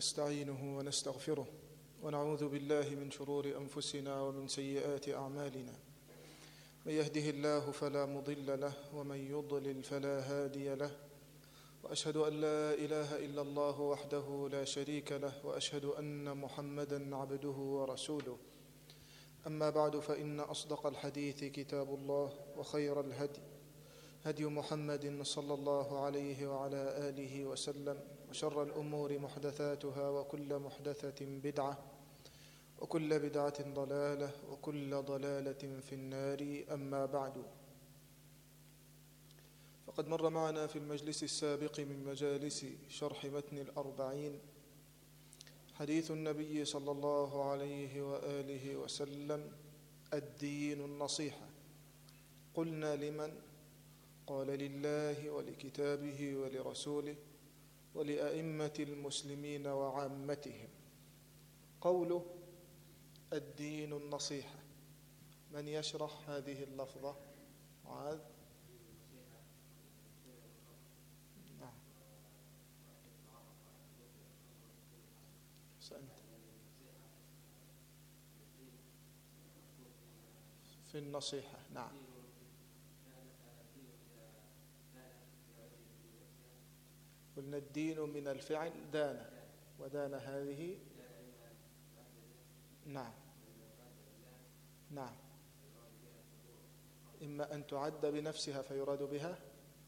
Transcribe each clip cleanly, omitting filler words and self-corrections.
ونستعينه ونستغفره ونعوذ بالله من شرور أنفسنا ومن سيئات أعمالنا. من يهده الله فلا مضل له ومن يضلل فلا هادي له، وأشهد أن لا إله إلا الله وحده لا شريك له، وأشهد أن محمدًا عبده ورسوله. أما بعد، فإن أصدق الحديث كتاب الله، وخير الهدي هدي محمد صلى الله عليه وعلى آله وسلم، وشر الأمور محدثاتها، وكل محدثة بدعة، وكل بدعة ضلالة، وكل ضلالة في النار. أما بعد، فقد مر معنا في المجلس السابق من مجالس شرح متن الأربعين حديث النبي صلى الله عليه وآله وسلم: الدين النصيحة. قلنا: لمن؟ قال: لله ولكتابه ولرسوله ولأئمة المسلمين وعامتهم. قوله الدين النصيحة، من يشرح هذه اللفظة؟ معاذ. نعم، سأنت في النصيحة. نعم، قلنا الدين من الفعل دان، ودان هذه. نعم نعم، إما أن تعد بنفسها فيراد بها،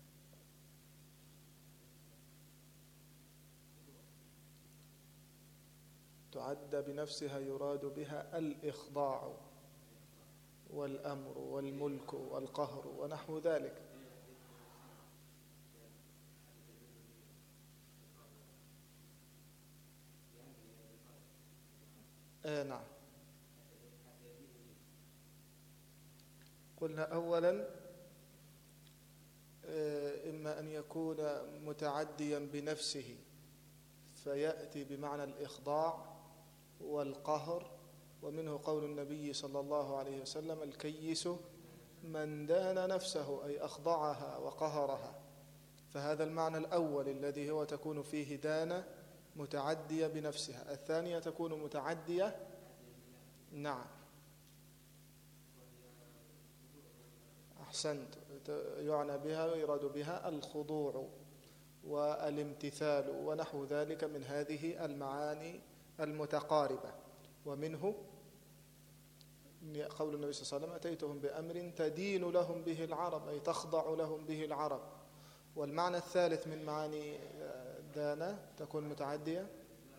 تعد بنفسها يراد بها الإخضاع والأمر والملك والقهر ونحو ذلك. نعم، قلنا أولا إما أن يكون متعديا بنفسه فيأتي بمعنى الإخضاع والقهر، ومنه قول النبي صلى الله عليه وسلم: الكيس من دان نفسه، أي أخضعها وقهرها. فهذا المعنى الأول الذي هو تكون فيه دان متعدية بنفسها. الثانية تكون متعدية، نعم أحسنت، يعنى بها ويراد بها الخضوع والامتثال ونحو ذلك من هذه المعاني المتقاربة. ومنه قول النبي صلى الله عليه وسلم: أتيتهم بأمر تدين لهم به العرب، أي تخضع لهم به العرب. والمعنى الثالث من معاني دانا تكون متعدية،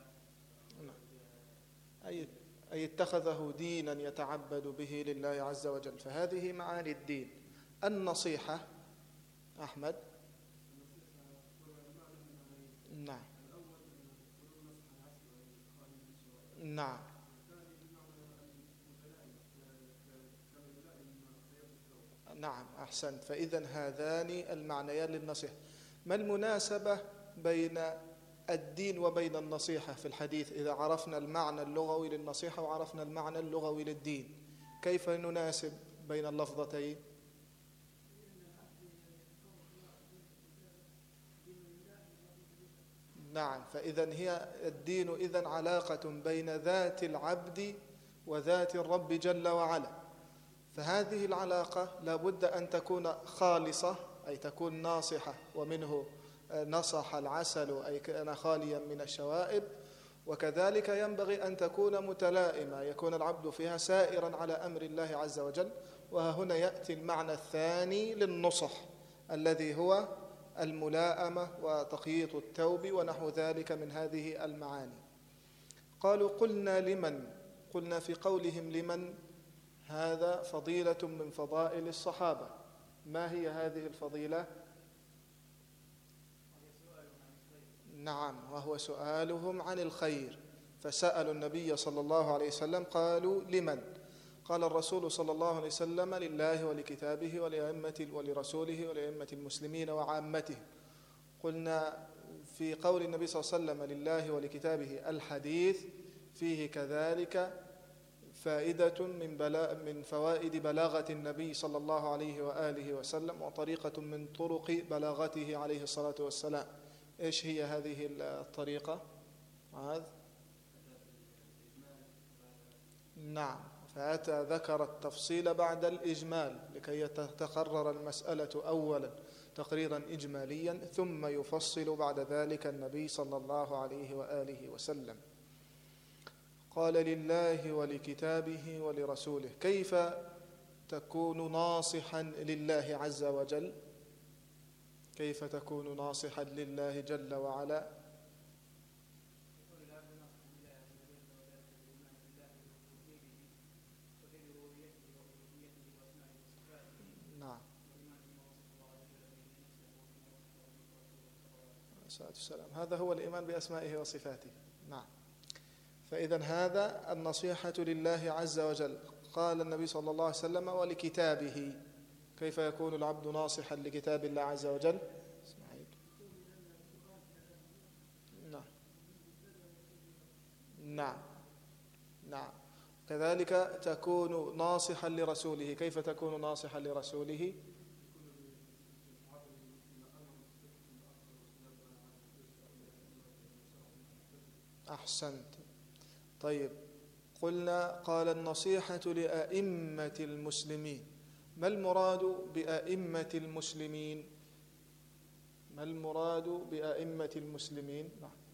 أي اتخذه دينا يتعبد به لله عز وجل. فهذه معاني الدين. النصيحة أحمد. نعم نعم نعم أحسنت. فإذن هذان المعنيان للنصيحة. ما المناسبة بين الدين وبين النصيحة في الحديث؟ إذا عرفنا المعنى اللغوي للنصيحة وعرفنا المعنى اللغوي للدين، كيف نناسب بين اللفظتين؟ نعم، فإذن هي الدين إذن علاقة بين ذات العبد وذات الرب جل وعلا. فهذه العلاقة لابد أن تكون خالصة، أي تكون ناصحة، ومنه نصح العسل، أي كان خاليا من الشوائب. وكذلك ينبغي أن تكون متلائمة، يكون العبد فيها سائرا على أمر الله عز وجل. وها هنا يأتي المعنى الثاني للنصح الذي هو الملائمة وتقييط التوب ونحو ذلك من هذه المعاني. قالوا: قلنا لمن؟ قلنا في قولهم لمن هذا فضيلة من فضائل الصحابة. ما هي هذه الفضيلة؟ نعم، وهو سؤالهم عن الخير. فسألوا النبي صلى الله عليه وسلم قالوا: لمن؟ قال الرسول صلى الله عليه وسلم: لله ولكتابه ولرسوله ولأئمة المسلمين وعامتهم. قلنا في قول النبي صلى الله عليه وسلم لله ولكتابه الحديث فيه كذلك فائدة من فوائد بلاغة النبي صلى الله عليه وآله وسلم، وطريقة من طرق بلاغته عليه الصلاة والسلام. إيش هي هذه الطريقة؟ معاذ. نعم، فأتى ذكر التفصيل بعد الإجمال لكي تتقرر المسألة أولا تقريرا إجماليا، ثم يفصل بعد ذلك النبي صلى الله عليه وآله وسلم. قال لله ولكتابه ولرسوله. كيف تكون ناصحا لله عز وجل؟ كيف تكون ناصحا لله جل وعلا؟ نعم، السلام. هذا هو الإيمان بأسمائه وصفاته. نعم. فإذا هذا النصيحة لله عز وجل. قال النبي صلى الله عليه وسلم ولكتابه. كيف يكون العبد ناصحا لكتاب الله عز وجل؟ نعم نعم نعم. كذلك تكون ناصحا لرسوله. كيف تكون ناصحا لرسوله؟ أحسنت. طيب، قلنا قال النصيحة لأئمة المسلمين. ما المراد بأئمة المسلمين؟ ما المراد بأئمة المسلمين؟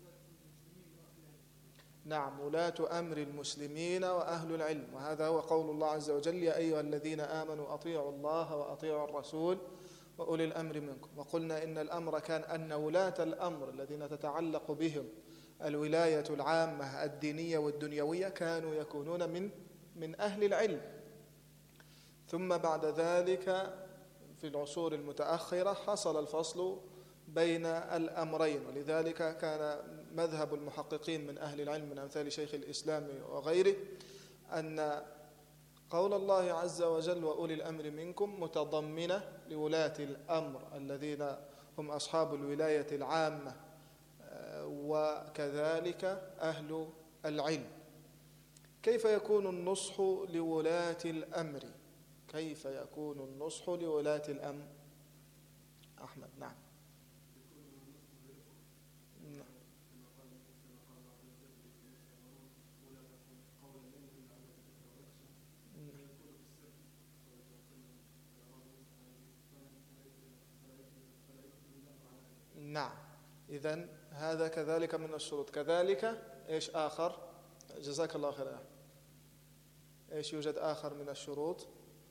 نعم، ولاة أمر المسلمين وأهل العلم. وهذا هو قول الله عز وجل: يا أيها الذين آمنوا أطيعوا الله وأطيعوا الرسول وأولي الأمر منكم. وقلنا إن الأمر كان أن ولاة الأمر الذين تتعلق بهم الولاية العامة الدينية والدنيوية كانوا يكونون من أهل العلم. ثم بعد ذلك في العصور المتأخرة حصل الفصل بين الأمرين، ولذلك كان مذهب المحققين من أهل العلم من أمثال شيخ الإسلام وغيره أن قول الله عز وجل وأولي الأمر منكم متضمنة لولاة الأمر الذين هم أصحاب الولاية العامة وكذلك أهل العلم. كيف يكون النصح لولاة الأمر؟ كيف يكون النصح لولاة الأمر؟ أحمد. نعم. نعم. إذن هذا كذلك من الشروط. كذلك إيش آخر؟ جزاك الله خيرا. إيش يوجد آخر من الشروط؟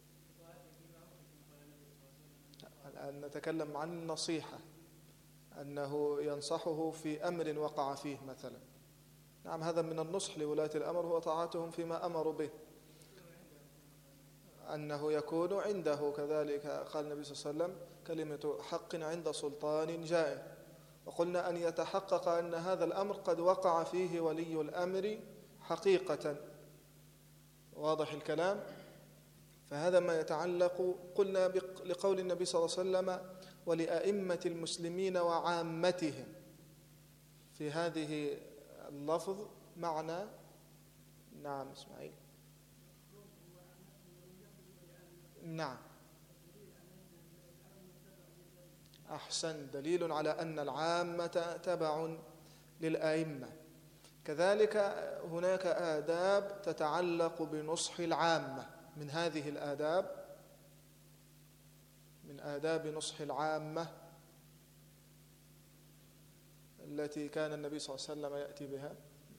الآن نتكلم عن النصيحة، أنه ينصحه في أمر وقع فيه مثلا. نعم، هذا من النصح لولاة الأمر، هو طاعتهم فيما أمروا به، أنه يكون عنده. كذلك قال النبي صلى الله عليه وسلم: كلمة حق عند سلطان جائر. وقلنا أن يتحقق أن هذا الأمر قد وقع فيه ولي الأمر حقيقة. واضح الكلام؟ فهذا ما يتعلق، قلنا لقول النبي صلى الله عليه وسلم: ولأئمة المسلمين وعامتهم. في هذه اللفظ معنى. نعم إسماعيل. نعم، أحسن. دليل على أن العامة تبع للأئمة. كذلك هناك آداب تتعلق بنصح العامة. من هذه الآداب، من آداب نصح العامة التي كان النبي صلى الله عليه وسلم يأتي بها.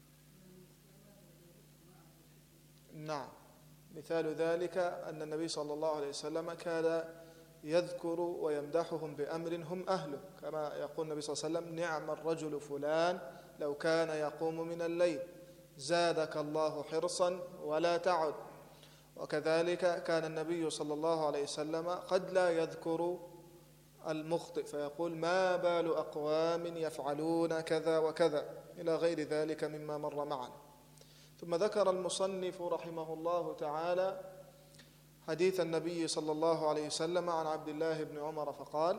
نعم، مثال ذلك أن النبي صلى الله عليه وسلم كان يذكر ويمدحهم بأمر هم أهله، كما يقول النبي صلى الله عليه وسلم: نعم الرجل فلان لو كان يقوم من الليل زادك الله حرصا ولا تعد. وكذلك كان النبي صلى الله عليه وسلم قد لا يذكر المخطئ فيقول: ما بال أقوام يفعلون كذا وكذا، إلى غير ذلك مما مر معنا. ثم ذكر المصنف رحمه الله تعالى حديث النبي صلى الله عليه وسلم عن عبد الله بن عمر فقال: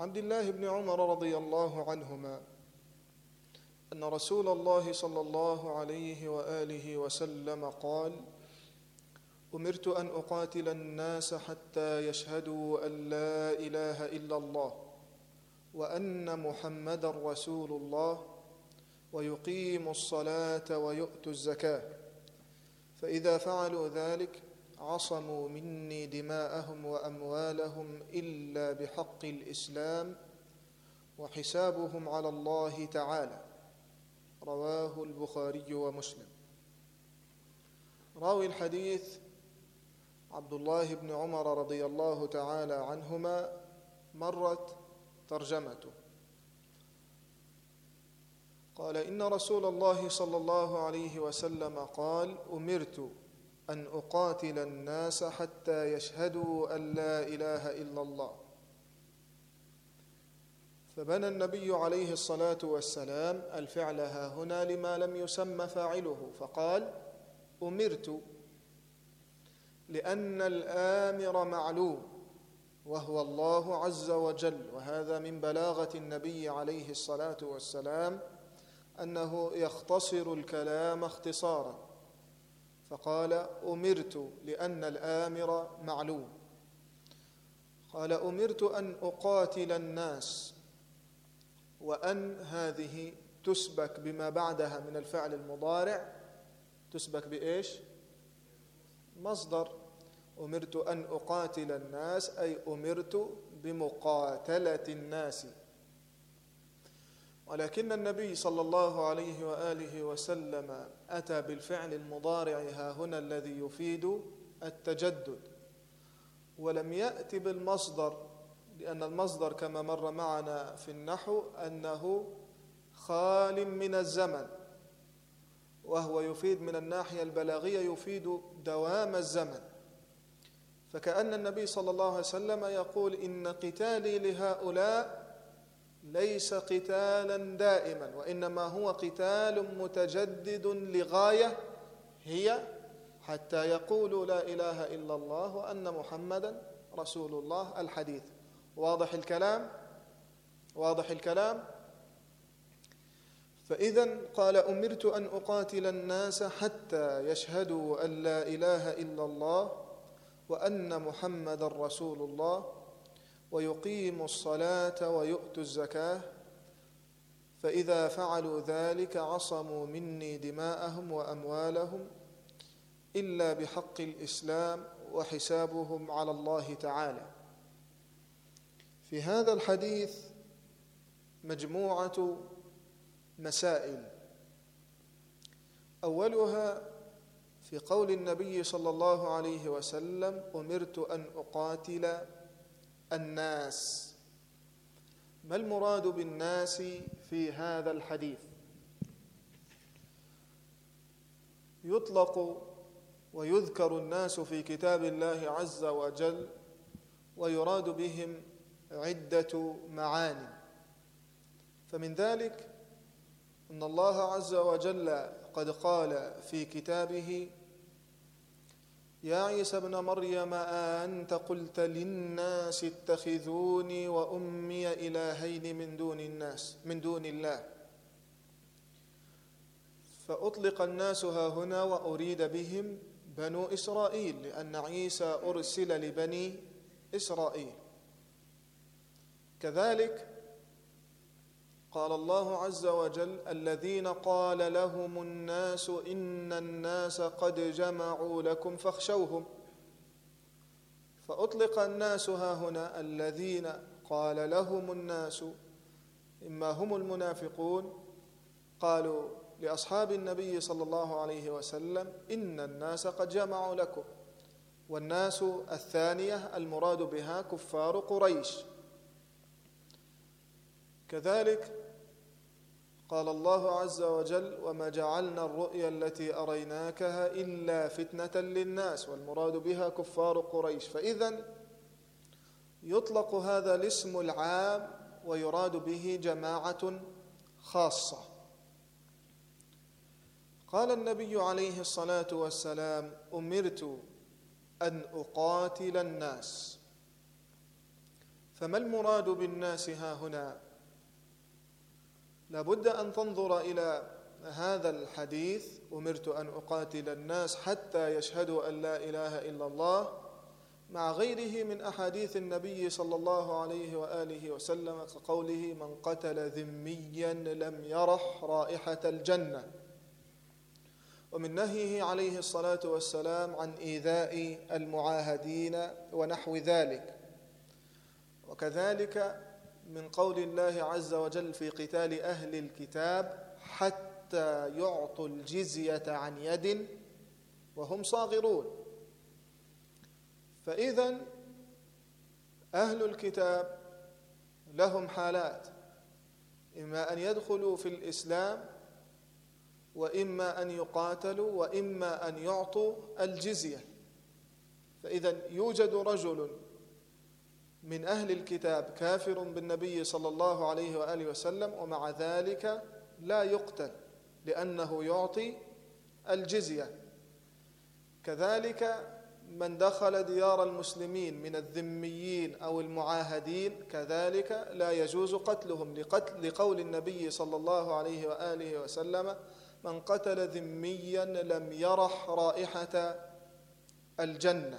عبد الله بن عمر رضي الله عنهما أن رسول الله صلى الله عليه وآله وسلم قال: أمرت أن أقاتل الناس حتى يشهدوا أن لا إله إلا الله وأن محمدا رسول الله ويقيموا الصلاة ويؤتوا الزكاة، فإذا فعلوا ذلك عصموا مني دماءهم وأموالهم إلا بحق الإسلام وحسابهم على الله تعالى. رواه البخاري ومسلم. راوي الحديث عبد الله بن عمر رضي الله تعالى عنهما مرت ترجمته. قال: إن رسول الله صلى الله عليه وسلم قال: أمرت أن أقاتل الناس حتى يشهدوا أن لا إله إلا الله. فبنى النبي عليه الصلاة والسلام الفعل هنا لما لم يسمى فاعله، فقال: أمرت، لأن الآمر معلوم وهو الله عز وجل، وهذا من بلاغة النبي عليه الصلاة والسلام أنه يختصر الكلام اختصارا، فقال: أمرت لأن الآمر معلوم. قال: أمرت أن أقاتل الناس، وأن هذه تسبك بما بعدها من الفعل المضارع، تسبك بإيش؟ مصدر. أمرت أن أقاتل الناس أي أمرت بمقاتلة الناس. ولكن النبي صلى الله عليه وآله وسلم أتى بالفعل المضارع ها هنا الذي يفيد التجدد، ولم يأتي بالمصدر، لأن المصدر كما مر معنا في النحو أنه خال من الزمن، وهو يفيد من الناحية البلاغية يفيد دوام الزمن. فكأن النبي صلى الله عليه وسلم يقول: إن قتالي لهؤلاء ليس قتالا دائما، وإنما هو قتال متجدد لغاية هي حتى يقولوا لا إله إلا الله وأن محمدا رسول الله. الحديث واضح الكلام؟ واضح الكلام؟ فإذا قال: أمرت أن أقاتل الناس حتى يشهدوا أن لا إله إلا الله وأن محمدا رسول الله ويقيموا الصلاة ويؤتوا الزكاة، فإذا فعلوا ذلك عصموا مني دماءهم وأموالهم إلا بحق الإسلام وحسابهم على الله تعالى. في هذا الحديث مجموعة مسائل. أولها في قول النبي صلى الله عليه وسلم: أمرت أن أقاتل الناس. ما المراد بالناس في هذا الحديث؟ يطلق ويذكر الناس في كتاب الله عز وجل ويراد بهم عدة معاني، فمن ذلك أن الله عز وجل قد قال في كتابه: يا عيسى ابن مريم أأنت قلت للناس اتخذوني وأمي إلهين من دون الله. فأطلق الناس ها هنا وأريد بهم بنو إسرائيل، لأن عيسى أرسل لبني إسرائيل. كذلك قال الله عز وجل: الذين قال لهم الناس إن الناس قد جمعوا لكم فاخشوهم. فأطلق الناس ها هنا الذين قال لهم الناس، إما هم المنافقون، قالوا لأصحاب النبي صلى الله عليه وسلم: إن الناس قد جمعوا لكم. والناس الثانية المراد بها كفار قريش. كذلك قال الله عز وجل: وما جعلنا الرؤيا التي أريناكها إلا فتنة للناس، والمراد بها كفار قريش. فإذن يطلق هذا الاسم العام ويراد به جماعة خاصة. قال النبي عليه الصلاة والسلام: أمرت أن أقاتل الناس. فما المراد بالناس ها هنا؟ لابد أن تنظر إلى هذا الحديث: أمرت أن أقاتل الناس حتى يشهدوا أن لا إله إلا الله، مع غيره من أحاديث النبي صلى الله عليه وآله وسلم، كقوله: من قتل ذميا لم يرح رائحة الجنة، ومن نهيه عليه الصلاة والسلام عن إيذاء المعاهدين ونحو ذلك. وكذلك من قول الله عز وجل في قتال أهل الكتاب: حتى يعطوا الجزية عن يد وهم صاغرون. فإذن أهل الكتاب لهم حالات: إما أن يدخلوا في الإسلام، وإما أن يقاتلوا، وإما أن يعطوا الجزية. فإذن يوجد رجل من أهل الكتاب كافر بالنبي صلى الله عليه وآله وسلم، ومع ذلك لا يقتل لأنه يعطي الجزية. كذلك من دخل ديار المسلمين من الذميين أو المعاهدين كذلك لا يجوز قتلهم، لقول النبي صلى الله عليه وآله وسلم: من قتل ذميا لم يرح رائحة الجنة.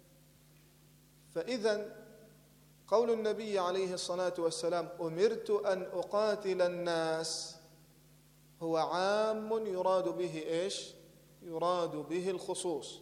فإذن قول النبي عليه الصلاة والسلام: أمرت أن أقاتل الناس، هو عام يراد به إيش؟ يراد به الخصوص.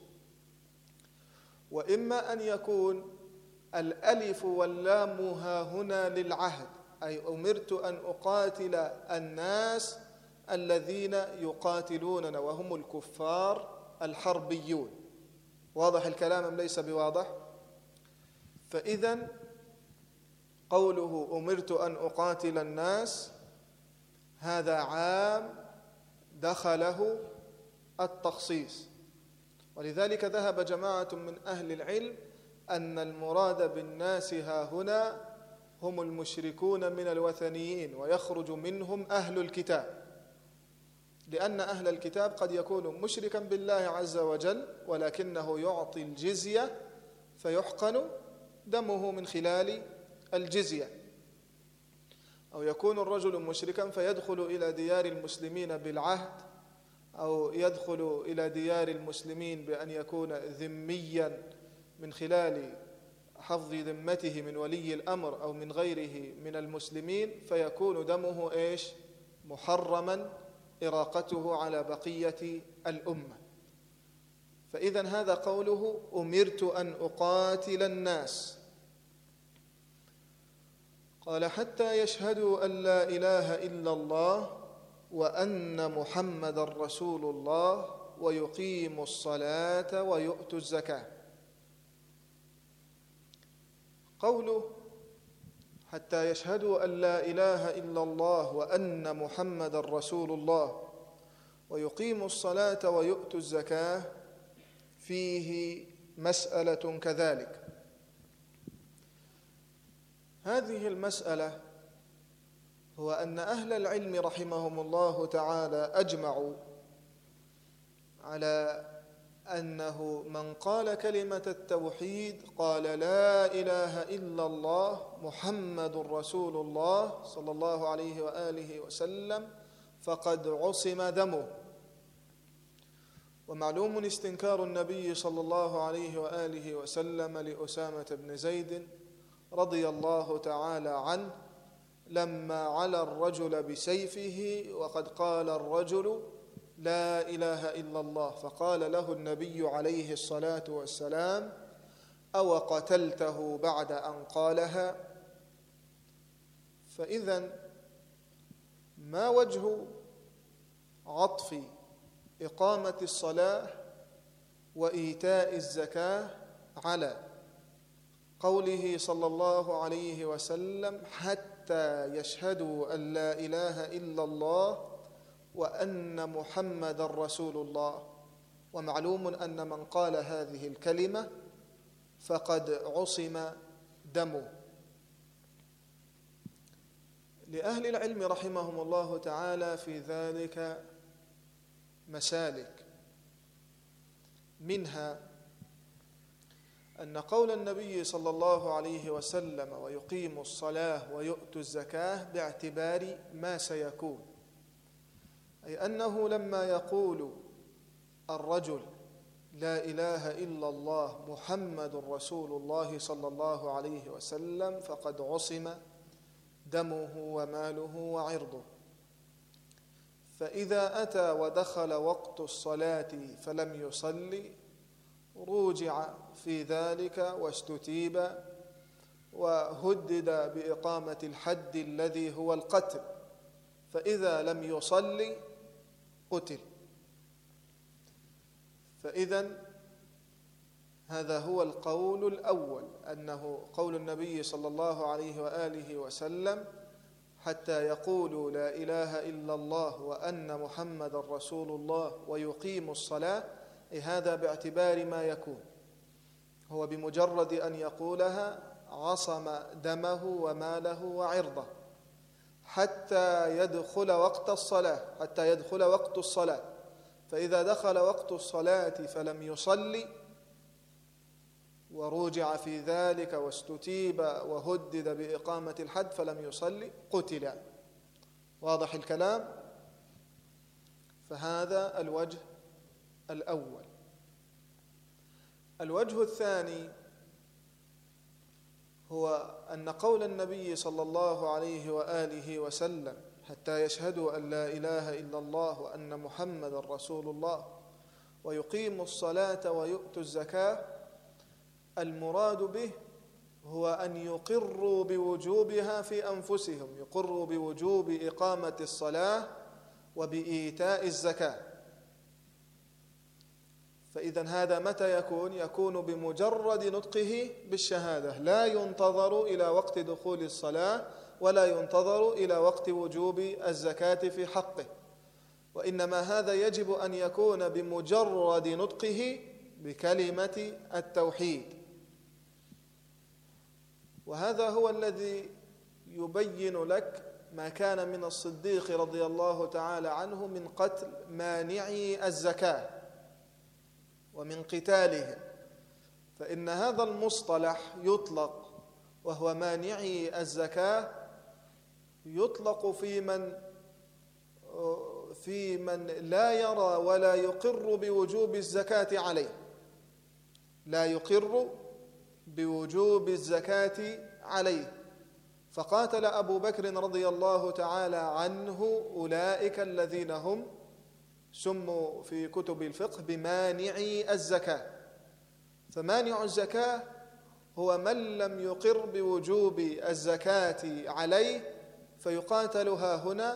وإما أن يكون الألف واللام ها هنا للعهد، أي أمرت أن أقاتل الناس الذين يقاتلوننا وهم الكفار الحربيون. واضح الكلام أم ليس بواضح؟ فإذن قوله أمرت أن أقاتل الناس هذا عام دخله التخصيص. ولذلك ذهب جماعة من أهل العلم أن المراد بالناس ها هنا هم المشركون من الوثنيين، ويخرج منهم أهل الكتاب، لأن أهل الكتاب قد يكون مشركا بالله عز وجل ولكنه يعطي الجزية فيحقن دمه من خلال الجزية، أو يكون الرجل مشركا فيدخل إلى ديار المسلمين بالعهد، أو يدخل إلى ديار المسلمين بأن يكون ذميا من خلال حفظ ذمته من ولي الأمر أو من غيره من المسلمين، فيكون دمه إيش؟ محرما إراقته على بقية الأمة. فإذن هذا قوله أمرت أن أقاتل الناس. قال: حتى يشهدوا أن لا إله إلا الله وأن محمد رسول الله ويقيموا الصلاة ويؤتوا الزكاة. قوله حتى يشهدوا أن لا إله إلا الله وأن محمد رسول الله ويقيموا الصلاة ويؤتوا الزكاة فيه مسألة كذلك. هذه المسألة هو أن أهل العلم رحمهم الله تعالى أجمعوا على أنه من قال كلمة التوحيد قال لا إله إلا الله محمد رسول الله صلى الله عليه وآله وسلم فقد عصم دمه. ومعلوم استنكار النبي صلى الله عليه وآله وسلم لأسامة بن زيد رضي الله تعالى عنه لما على الرجل بسيفه وقد قال الرجل لا إله إلا الله، فقال له النبي عليه الصلاة والسلام: أو قتلته بعد أن قالها؟ فإذن ما وجه عطف إقامة الصلاة وإيتاء الزكاة على قوله صلى الله عليه وسلم حتى يشهدوا أن لا إله إلا الله وأن محمد رسول الله؟ ومعلوم أن من قال هذه الكلمة فقد عصم دمه. لأهل العلم رحمهم الله تعالى في ذلك مسالك، منها أن قول النبي صلى الله عليه وسلم ويقيم الصلاة ويؤتوا الزكاة باعتبار ما سيكون، أي أنه لما يقول الرجل لا إله إلا الله محمد رسول الله صلى الله عليه وسلم فقد عصم دمه وماله وعرضه. فإذا أتى ودخل وقت الصلاة فلم يصلي روجع في ذلك واستتيب وهدد بإقامة الحد الذي هو القتل، فإذا لم يصلي قتل. فإذن هذا هو القول الأول، أنه قول النبي صلى الله عليه وآله وسلم حتى يقولوا لا إله إلا الله وأن محمد رسول الله ويقيموا الصلاة، هذا باعتبار ما يكون، هو بمجرد أن يقولها عصم دمه وماله وعرضه حتى يدخل وقت الصلاة. فإذا دخل وقت الصلاة فلم يصلي ورجع في ذلك واستتيب وهدد بإقامة الحد فلم يصلي قتل. واضح الكلام؟ فهذا الوجه الأول. الوجه الثاني هو أن قول النبي صلى الله عليه وآله وسلم حتى يشهدوا أن لا إله إلا الله وأن محمد رسول الله ويقيموا الصلاة ويؤتوا الزكاة، المراد به هو أن يقروا بوجوبها في أنفسهم، يقروا بوجوب إقامة الصلاة وبإيتاء الزكاة. فإذن هذا متى يكون بمجرد نطقه بالشهادة، لا ينتظر إلى وقت دخول الصلاة ولا ينتظر إلى وقت وجوب الزكاة في حقه، وإنما هذا يجب أن يكون بمجرد نطقه بكلمة التوحيد. وهذا هو الذي يبين لك ما كان من الصديق رضي الله تعالى عنه من قتل مانعي الزكاة ومن قتالهم، فإن هذا المصطلح يطلق وهو مانعي الزكاة، يطلق في من لا يرى ولا يقر بوجوب الزكاة عليه، لا يقر بوجوب الزكاة عليه. فقاتل أبو بكر رضي الله تعالى عنه أولئك الذين هم سموا في كتب الفقه بمانعي الزكاة. فمانع الزكاة هو من لم يقر بوجوب الزكاة عليه، فيقاتل ها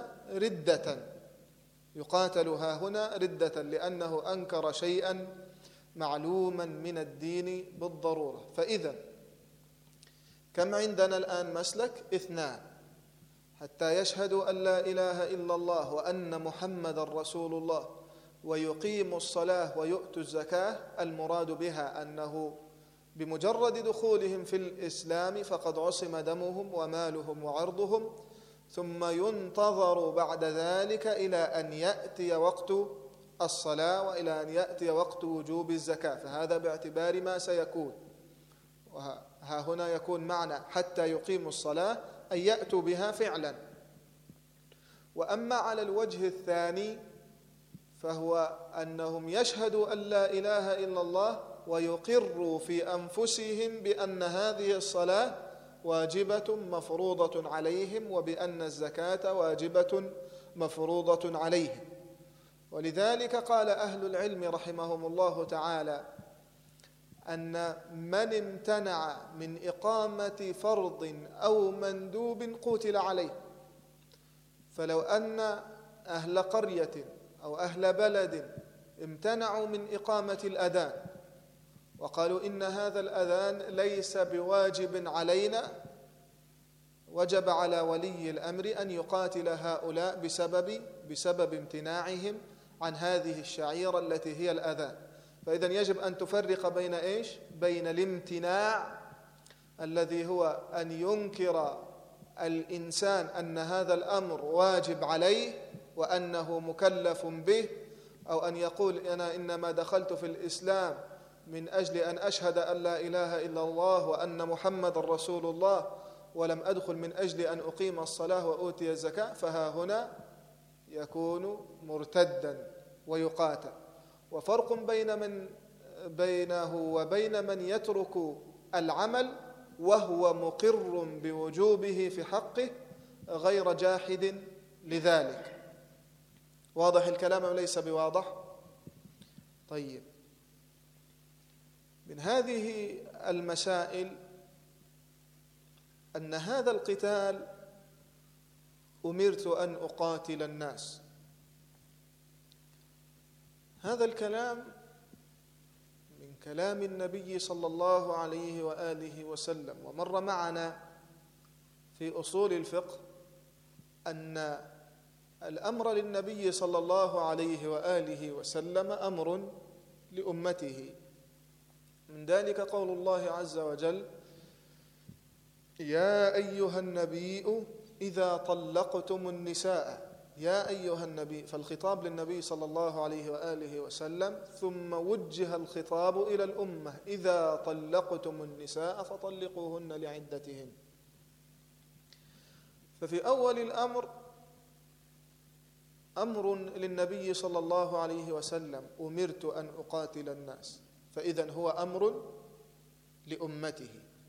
هنا ردة لأنه أنكر شيئا معلوما من الدين بالضرورة. فإذا كم عندنا الآن مسلك؟ 2: حتى يشهدوا أن لا إله إلا الله وأن محمد رسول الله ويقيموا الصلاة ويؤتوا الزكاة، المراد بها أنه بمجرد دخولهم في الإسلام فقد عصم دمهم ومالهم وعرضهم، ثم ينتظر بعد ذلك إلى أن يأتي وقت الصلاة وإلى أن يأتي وقت وجوب الزكاة. فهذا باعتبار ما سيكون. وها هنا يكون معنى حتى يقيموا الصلاة أن يأتوا بها فعلا. وأما على الوجه الثاني فهو أنهم يشهدوا أن لا إله إلا الله ويقروا في أنفسهم بأن هذه الصلاة واجبة مفروضة عليهم وبأن الزكاة واجبة مفروضة عليهم. ولذلك قال أهل العلم رحمهم الله تعالى أن من امتنع من إقامة فرض أو مندوب قتل عليه. فلو أن أهل قرية أو أهل بلد امتنعوا من إقامة الأذان وقالوا إن هذا الأذان ليس بواجب علينا، وجب على ولي الأمر أن يقاتل هؤلاء بسبب امتناعهم عن هذه الشعيرة التي هي الأذان. فإذن يجب أن تفرق بين إيش؟ بين الامتناع الذي هو أن ينكر الإنسان أن هذا الأمر واجب عليه وأنه مكلف به، أو أن يقول أنا إنما دخلت في الإسلام من أجل أن أشهد أن لا إله إلا الله وأن محمد رسول الله، ولم أدخل من أجل أن أقيم الصلاة وأوتي الزكاة، فها هنا يكون مرتدا ويقاتل. وفرق بينه وبين من يترك العمل وهو مقر بوجوبه في حقه غير جاحد لذلك. واضح الكلام أم ليس بواضح؟ طيب، من هذه المسائل أن هذا القتال أمرت أن أقاتل الناس، هذا الكلام من كلام النبي صلى الله عليه وآله وسلم. ومر معنا في أصول الفقه أن الأمر للنبي صلى الله عليه وآله وسلم أمر لأمته، من ذلك قول الله عز وجل: يا أيها النبي إذا طلقتم النساء. يا أيها النبي، فالخطاب للنبي صلى الله عليه وآله وسلم، ثم وجه الخطاب إلى الأمة: إذا طلقتم النساء فطلقوهن لعدتهن. ففي أول الأمر أمر للنبي صلى الله عليه وسلم: أمرت أن أقاتل الناس، فإذن هو أمر لأمته.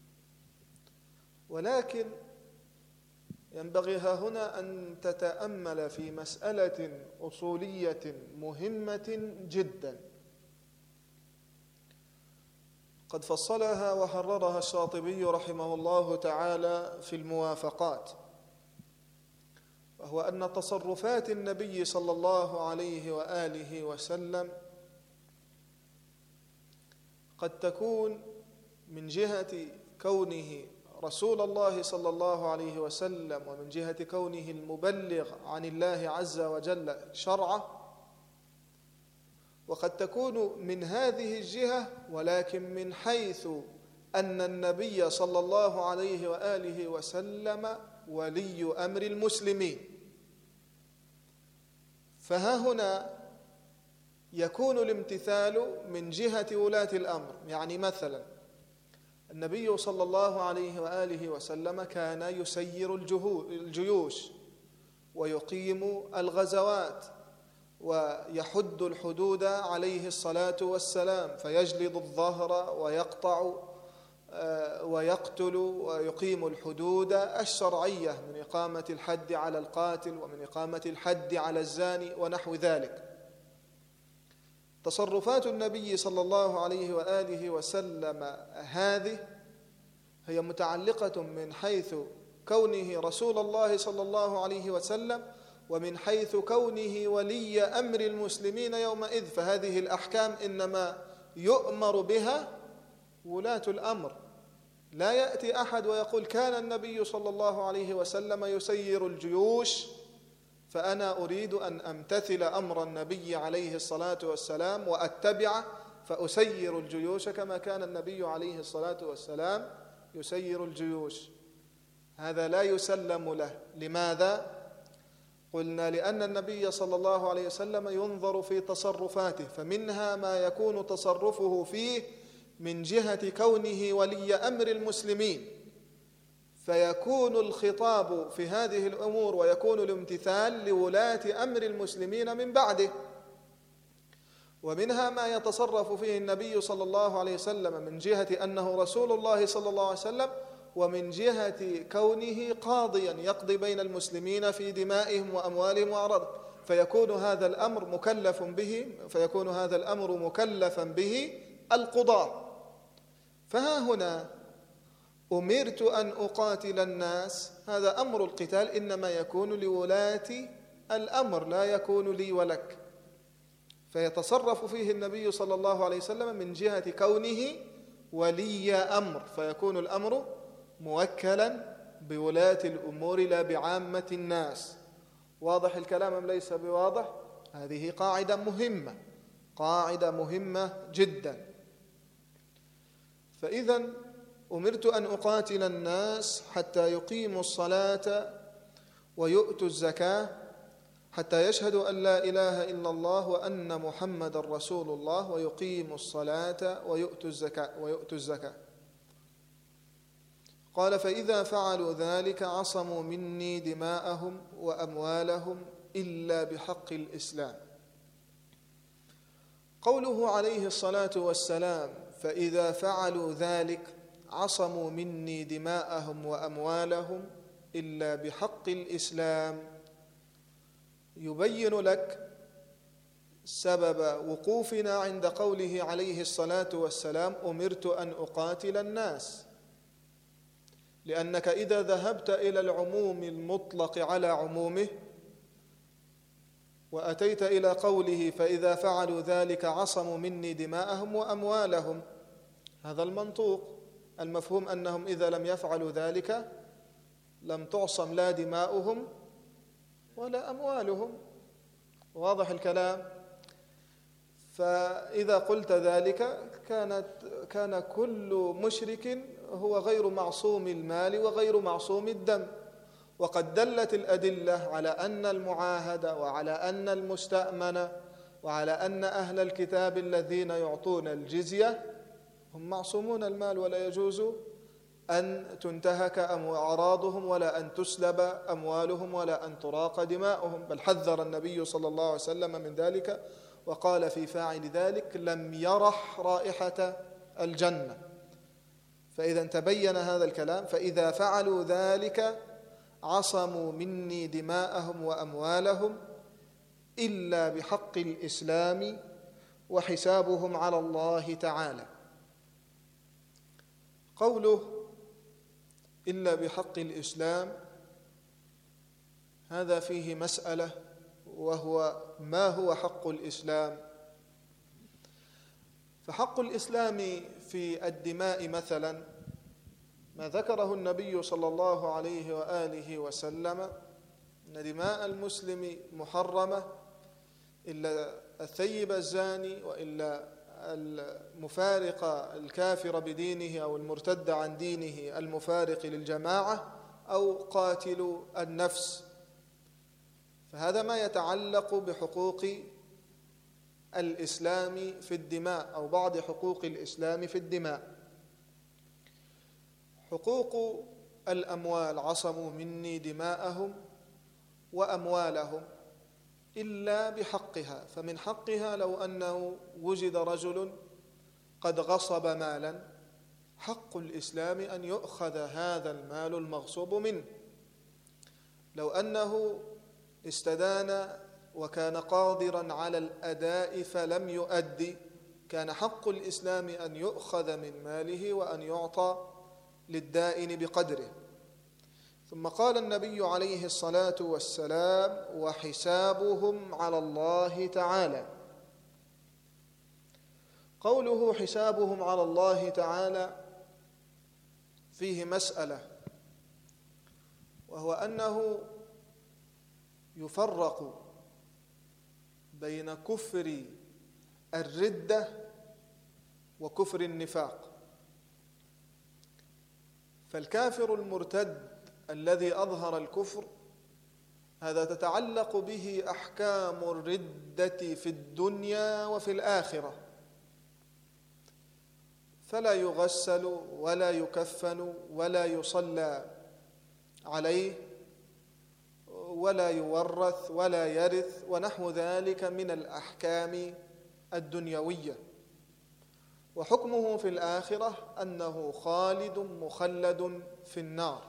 ولكن ينبغي هنا أن تتأمل في مسألة أصولية مهمة جدا قد فصلها وحررها الشاطبي رحمه الله تعالى في الموافقات، وهو أن تصرفات النبي صلى الله عليه وآله وسلم قد تكون من جهة كونه رسول الله صلى الله عليه وسلم، ومن جهة كونه المبلغ عن الله عز وجل شرعه، وقد تكون من هذه الجهة، ولكن من حيث أن النبي صلى الله عليه وآله وسلم ولي أمر المسلمين. فها هنا يكون الامتثال من جهة ولاة الأمر. يعني مثلا النبي صلى الله عليه وآله وسلم كان يسير الجيوش ويقيم الغزوات ويحد الحدود عليه الصلاة والسلام، فيجلد الظهر ويقطع ويقتل ويقيم الحدود الشرعية من إقامة الحد على القاتل ومن إقامة الحد على الزاني ونحو ذلك. تصرفات النبي صلى الله عليه وآله وسلم هذه هي متعلقة من حيث كونه رسول الله صلى الله عليه وسلم، ومن حيث كونه ولي أمر المسلمين يومئذ. فهذه الأحكام إنما يؤمر بها ولاة الأمر. لا يأتي أحد ويقول كان النبي صلى الله عليه وسلم يسير الجيوش فأنا أريد أن أمتثل أمر النبي عليه الصلاة والسلام وأتبعه فأسير الجيوش كما كان النبي عليه الصلاة والسلام يسير الجيوش. هذا لا يسلم له. لماذا؟ قلنا لأن النبي صلى الله عليه وسلم ينظر في تصرفاته، فمنها ما يكون تصرفه فيه من جهة كونه ولي أمر المسلمين، فيكون الخطاب في هذه الأمور ويكون الامتثال لولاة أمر المسلمين من بعده. ومنها ما يتصرف فيه النبي صلى الله عليه وسلم من جهة أنه رسول الله صلى الله عليه وسلم، ومن جهة كونه قاضيا يقضي بين المسلمين في دمائهم وأموالهم وأعراضهم، فيكون هذا الأمر مكلفا به القضاة. فها هنا أمرت أن أقاتل الناس، هذا أمر القتال إنما يكون لولاة الأمر، لا يكون لي ولك. فيتصرف فيه النبي صلى الله عليه وسلم من جهة كونه ولي أمر، فيكون الأمر موكلا بولاة الأمور لا بعامة الناس. واضح الكلام أم ليس بواضح؟ هذه قاعدة مهمة جدا. فإذا أمرت أن أقاتل الناس حتى يقيموا الصلاة ويؤتوا الزكاة حتى يشهدوا أن لا إله إلا الله وأن محمد رسول الله ويقيموا الصلاة ويؤتوا الزكاة. قال: فإذا فعلوا ذلك عصموا مني دماءهم وأموالهم إلا بحق الإسلام. قوله عليه الصلاة والسلام: فإذا فعلوا ذلك عصموا مني دماءهم وأموالهم إلا بحق الإسلام، يبين لك سبب وقوفنا عند قوله عليه الصلاة والسلام: أمرت أن أقاتل الناس. لأنك إذا ذهبت إلى العموم المطلق على عمومه وأتيت إلى قوله: فإذا فعلوا ذلك عصموا مني دماءهم وأموالهم، هذا المنطوق المفهوم أنهم إذا لم يفعلوا ذلك لم تعصم لا دماؤهم ولا أموالهم. واضح الكلام؟ فإذا قلت ذلك كان كل مشرك هو غير معصوم المال وغير معصوم الدم. وقد دلت الأدلة على أن المعاهدة وعلى أن المستأمن وعلى أن أهل الكتاب الذين يعطون الجزية هم معصومون المال، ولا يجوز أن تنتهك أعراضهم ولا أن تسلب أموالهم ولا أن تراق دماؤهم. بل حذر النبي صلى الله عليه وسلم من ذلك وقال في فاعل ذلك: لم يرح رائحة الجنة. فإذا تبين هذا الكلام: فإذا فعلوا ذلك عصموا مني دماءهم وأموالهم إلا بحق الإسلام وحسابهم على الله تعالى. قوله إلا بحق الإسلام هذا فيه مسألة، وهو ما هو حق الإسلام؟ فحق الإسلام في الدماء مثلا ما ذكره النبي صلى الله عليه وآله وسلم: أن دماء المسلم محرمة إلا الثيب الزاني، وإلا المفارق الكافر بدينه أو المرتد عن دينه المفارق للجماعة، أو قاتل النفس. فهذا ما يتعلق بحقوق الإسلام في الدماء أو بعض حقوق الإسلام في الدماء. حقوق الأموال: عصموا مني دماءهم وأموالهم إلا بحقها. فمن حقها لو أنه وجد رجل قد غصب مالا، حق الإسلام أن يؤخذ هذا المال المغصوب منه. لو أنه استدان وكان قادرا على الأداء فلم يؤدي، كان حق الإسلام أن يؤخذ من ماله وأن يعطى للدائن بقدره. ثم قال النبي عليه الصلاة والسلام: وحسابهم على الله تعالى. قوله حسابهم على الله تعالى فيه مسألة، وهو أنه يفرق بين كفر الردة وكفر النفاق. فالكافر المرتد الذي أظهر الكفر هذا تتعلق به أحكام الردة في الدنيا وفي الآخرة، فلا يغسل ولا يكفن ولا يصلى عليه ولا يورث ولا يرث ونحو ذلك من الأحكام الدنيوية. وحكمه في الآخرة أنه خالد مخلد في النار.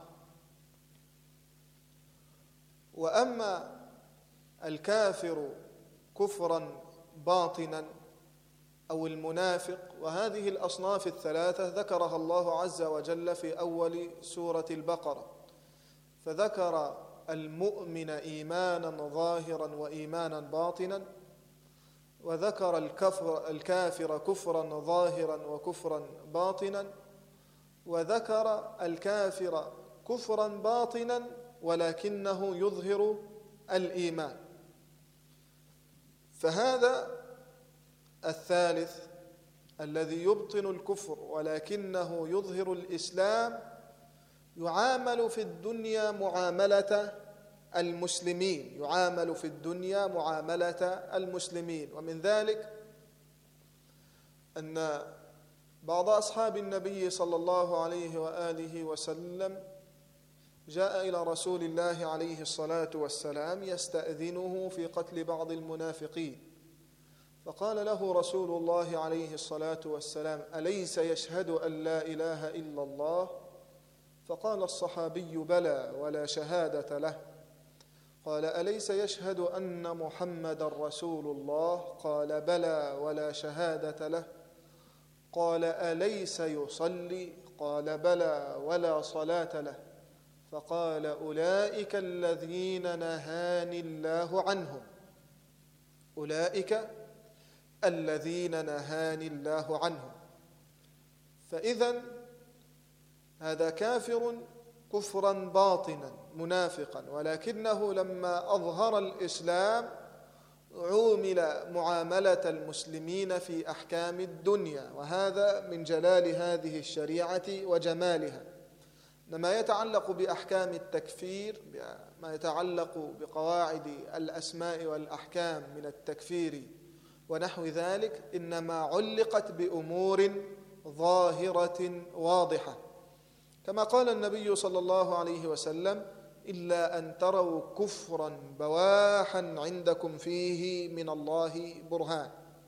وأما الكافر كفرا باطنا أو المنافق، وهذه الأصناف الثلاثة ذكرها الله عز وجل في أول سورة البقرة، فذكر المؤمن إيمانا ظاهرا وإيمانا باطنا، وذكر الكافر كفرا ظاهرا وكفرا باطنا، وذكر الكافر كفرا باطنا ولكنه يظهر الإيمان. فهذا الثالث الذي يبطن الكفر ولكنه يظهر الإسلام يعامل في الدنيا معاملة المسلمين، يعامل في الدنيا معاملة المسلمين. ومن ذلك أن بعض أصحاب النبي صلى الله عليه وآله وسلم جاء إلى رسول الله عليه الصلاة والسلام يستأذنه في قتل بعض المنافقين، فقال له رسول الله عليه الصلاة والسلام: أليس يشهد أن لا إله إلا الله؟ فقال الصحابي: بلى ولا شهادة له. قال: أليس يشهد أن محمد رسول الله؟ قال: بلى ولا شهادة له. قال: أليس يصلي؟ قال: بلى ولا صلاة له. فقال: أولئك الذين نهاني الله عنهم، أولئك الذين نهاني الله عنهم. فإذن هذا كافر كفرا باطنا منافقا، ولكنه لما أظهر الإسلام عومل معاملة المسلمين في أحكام الدنيا، وهذا من جلال هذه الشريعة وجمالها. ما يتعلق بأحكام التكفير، ما يتعلق بقواعد الأسماء والأحكام من التكفير ونحو ذلك، إنما علقت بأمور ظاهرة واضحة، كما قال النبي صلى الله عليه وسلم: إلا أن تروا كفرا بواحا عندكم فيه من الله برهان.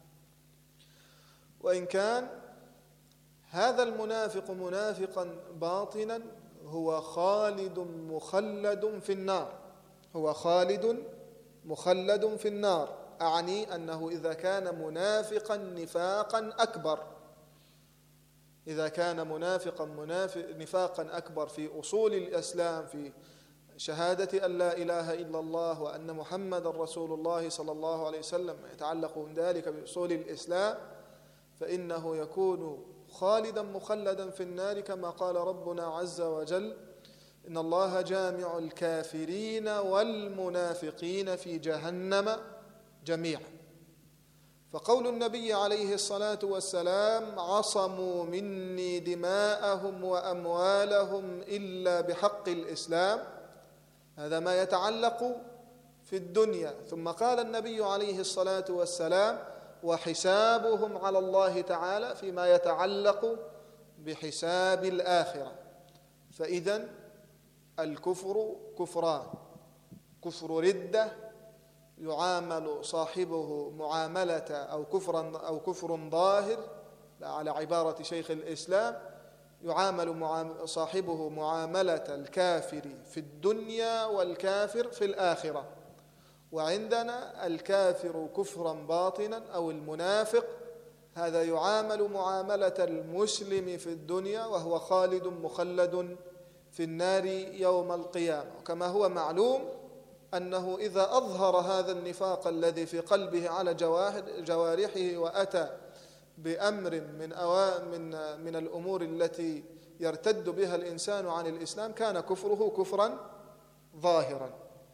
وإن كان هذا المنافق منافقا باطنا هو خالد مخلد في النار، هو خالد مخلد في النار، أعني أنه إذا كان منافقا نفاقا أكبر، إذا كان نفاقا أكبر في أصول الإسلام، في شهادة أن لا إله إلا الله وأن محمد رسول الله صلى الله عليه وسلم، يتعلق من ذلك بأصول الإسلام، فإنه يكون خالدا مخلدا في النار، كما قال ربنا عز وجل: إن الله جامع الكافرين والمنافقين في جهنم جميعا. فقول النبي عليه الصلاة والسلام: عصموا مني دماءهم وأموالهم إلا بحق الإسلام، هذا ما يتعلق في الدنيا. ثم قال النبي عليه الصلاة والسلام: وحسابهم على الله تعالى فيما يتعلق بحساب الآخرة. فإذن الكفر كفران: كفر ردة يعامل صاحبه معاملة أو كفر ظاهر على عبارة شيخ الإسلام، يعامل صاحبه معاملة الكافر في الدنيا والكافر في الآخرة. وعندنا الكافر كفرا باطنا أو المنافق، هذا يعامل معاملة المسلم في الدنيا وهو خالد مخلد في النار يوم القيامة. وكما هو معلوم أنه إذا أظهر هذا النفاق الذي في قلبه على جوارحه وأتى بأمر من الأمور التي يرتد بها الإنسان عن الإسلام، كان كفره كفرا ظاهرا.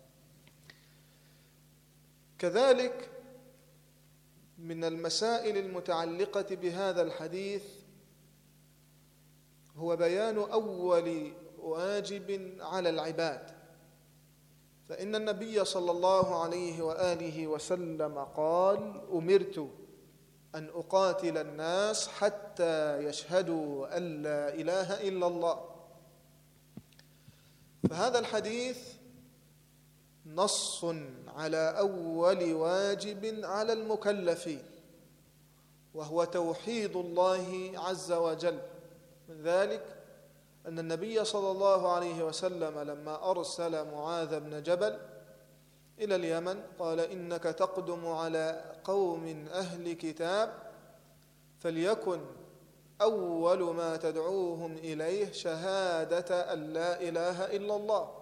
كذلك من المسائل المتعلقة بهذا الحديث هو بيان أول واجب على العباد، فإن النبي صلى الله عليه وآله وسلم قال: أمرت أن أقاتل الناس حتى يشهدوا أن لا إله إلا الله. فهذا الحديث نص على أول واجب على المكلفين، وهو توحيد الله عز وجل. من ذلك أن النبي صلى الله عليه وسلم لما أرسل معاذ بن جبل إلى اليمن قال: إنك تقدم على قوم أهل كتاب، فليكن أول ما تدعوهم إليه شهادة أن لا إله إلا الله.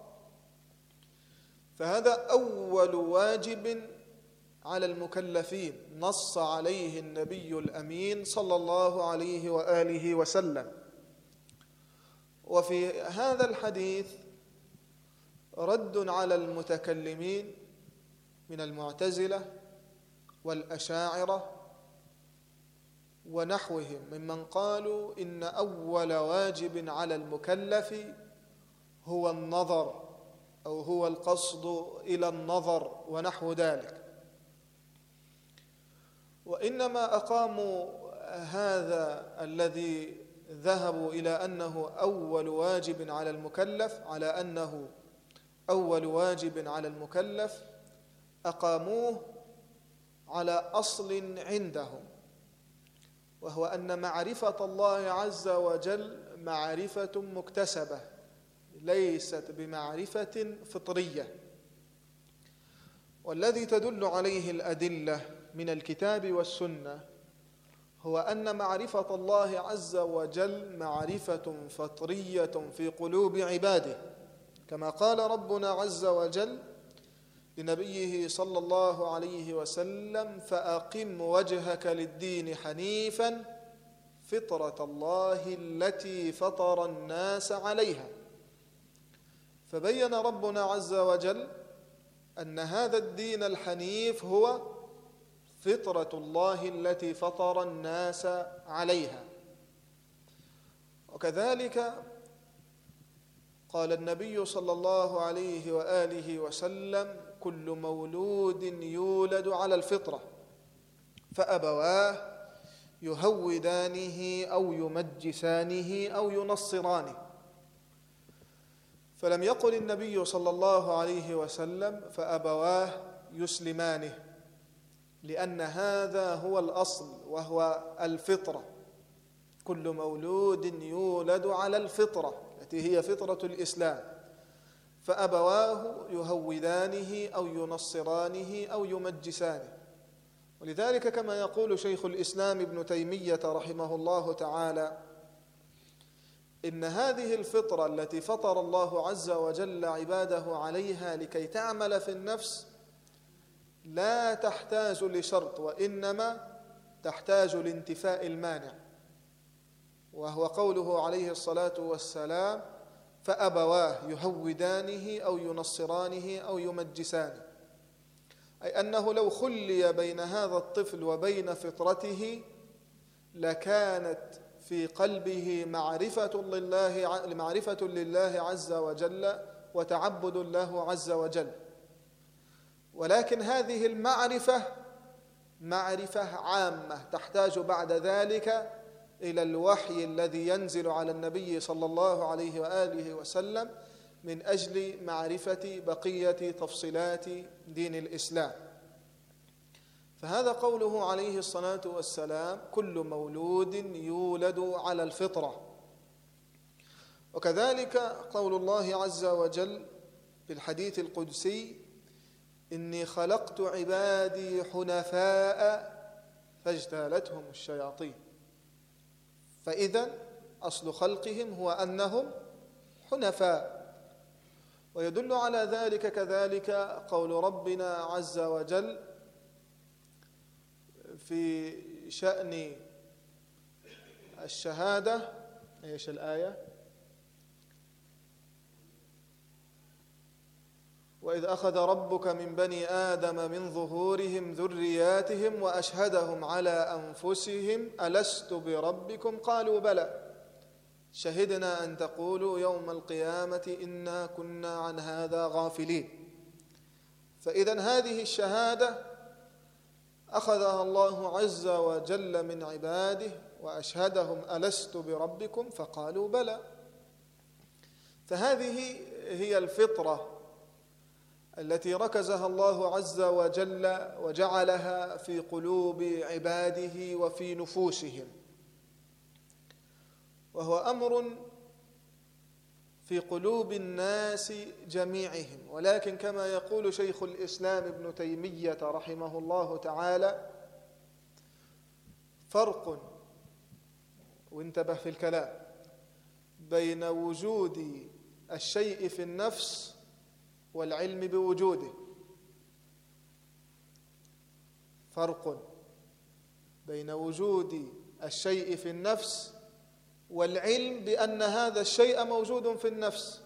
فهذا أول واجب على المكلفين نص عليه النبي الأمين صلى الله عليه وآله وسلم. وفي هذا الحديث رد على المتكلمين من المعتزلة والأشاعرة ونحوهم ممن قالوا إن أول واجب على المكلف هو النظر أو هو القصد إلى النظر ونحو ذلك. وإنما أقاموا هذا الذي ذهبوا إلى أنه أول واجب على المكلف، على أنه أول واجب على المكلف، أقاموه على أصل عندهم، وهو أن معرفة الله عز وجل معرفة مكتسبة ليست بمعرفة فطرية. والذي تدل عليه الأدلة من الكتاب والسنة هو أن معرفة الله عز وجل معرفة فطرية في قلوب عباده، كما قال ربنا عز وجل لنبيه صلى الله عليه وسلم: فأقم وجهك للدين حنيفا فطرة الله التي فطر الناس عليها. فبين ربنا عز وجل أن هذا الدين الحنيف هو فطرة الله التي فطر الناس عليها. وكذلك قال النبي صلى الله عليه وآله وسلم: كل مولود يولد على الفطرة فأبواه يهودانه أو يمجسانه أو ينصرانه. فلم يقل النبي صلى الله عليه وسلم فأبواه يسلمانه، لأن هذا هو الأصل وهو الفطرة. كل مولود يولد على الفطرة التي هي فطرة الإسلام، فأبواه يهودانه أو ينصرانه أو يمجسانه. ولذلك كما يقول شيخ الإسلام ابن تيمية رحمه الله تعالى: إن هذه الفطرة التي فطر الله عز وجل عباده عليها لكي تعمل في النفس لا تحتاج لشرط، وإنما تحتاج لانتفاء المانع، وهو قوله عليه الصلاة والسلام: فأبواه يهودانه أو ينصرانه أو يمجسانه. أي أنه لو خلي بين هذا الطفل وبين فطرته لكانت في قلبه معرفة لله عز وجل وتعبد له عز وجل. ولكن هذه المعرفة معرفة عامة تحتاج بعد ذلك إلى الوحي الذي ينزل على النبي صلى الله عليه وآله وسلم من أجل معرفة بقية تفصيلات دين الإسلام. فهذا قوله عليه الصلاة والسلام: كل مولود يولد على الفطرة. وكذلك قول الله عز وجل في الحديث القدسي: إني خلقت عبادي حنفاء فاجتالتهم الشياطين. فإذا أصل خلقهم هو أنهم حنفاء. ويدل على ذلك كذلك قول ربنا عز وجل في شأن الشهادة. ايش الآية؟ وإذ أخذ ربك من بني آدم من ظهورهم ذرياتهم وأشهدهم على أنفسهم ألست بربكم قالوا بلى شهدنا أن تقولوا يوم القيامة إنا كنا عن هذا غافلين. فإذن هذه الشهادة أخذها الله عز وجل من عباده وأشهدهم ألست بربكم فقالوا بلى. فهذه هي الفطرة التي ركزها الله عز وجل وجعلها في قلوب عباده وفي نفوسهم، وهو أمر في قلوب الناس جميعهم. ولكن كما يقول شيخ الإسلام ابن تيمية رحمه الله تعالى: فرق، وانتبه في الكلام، بين وجود الشيء في النفس والعلم بوجوده. فرق بين وجود الشيء في النفس والعلم بأن هذا الشيء موجود في النفس.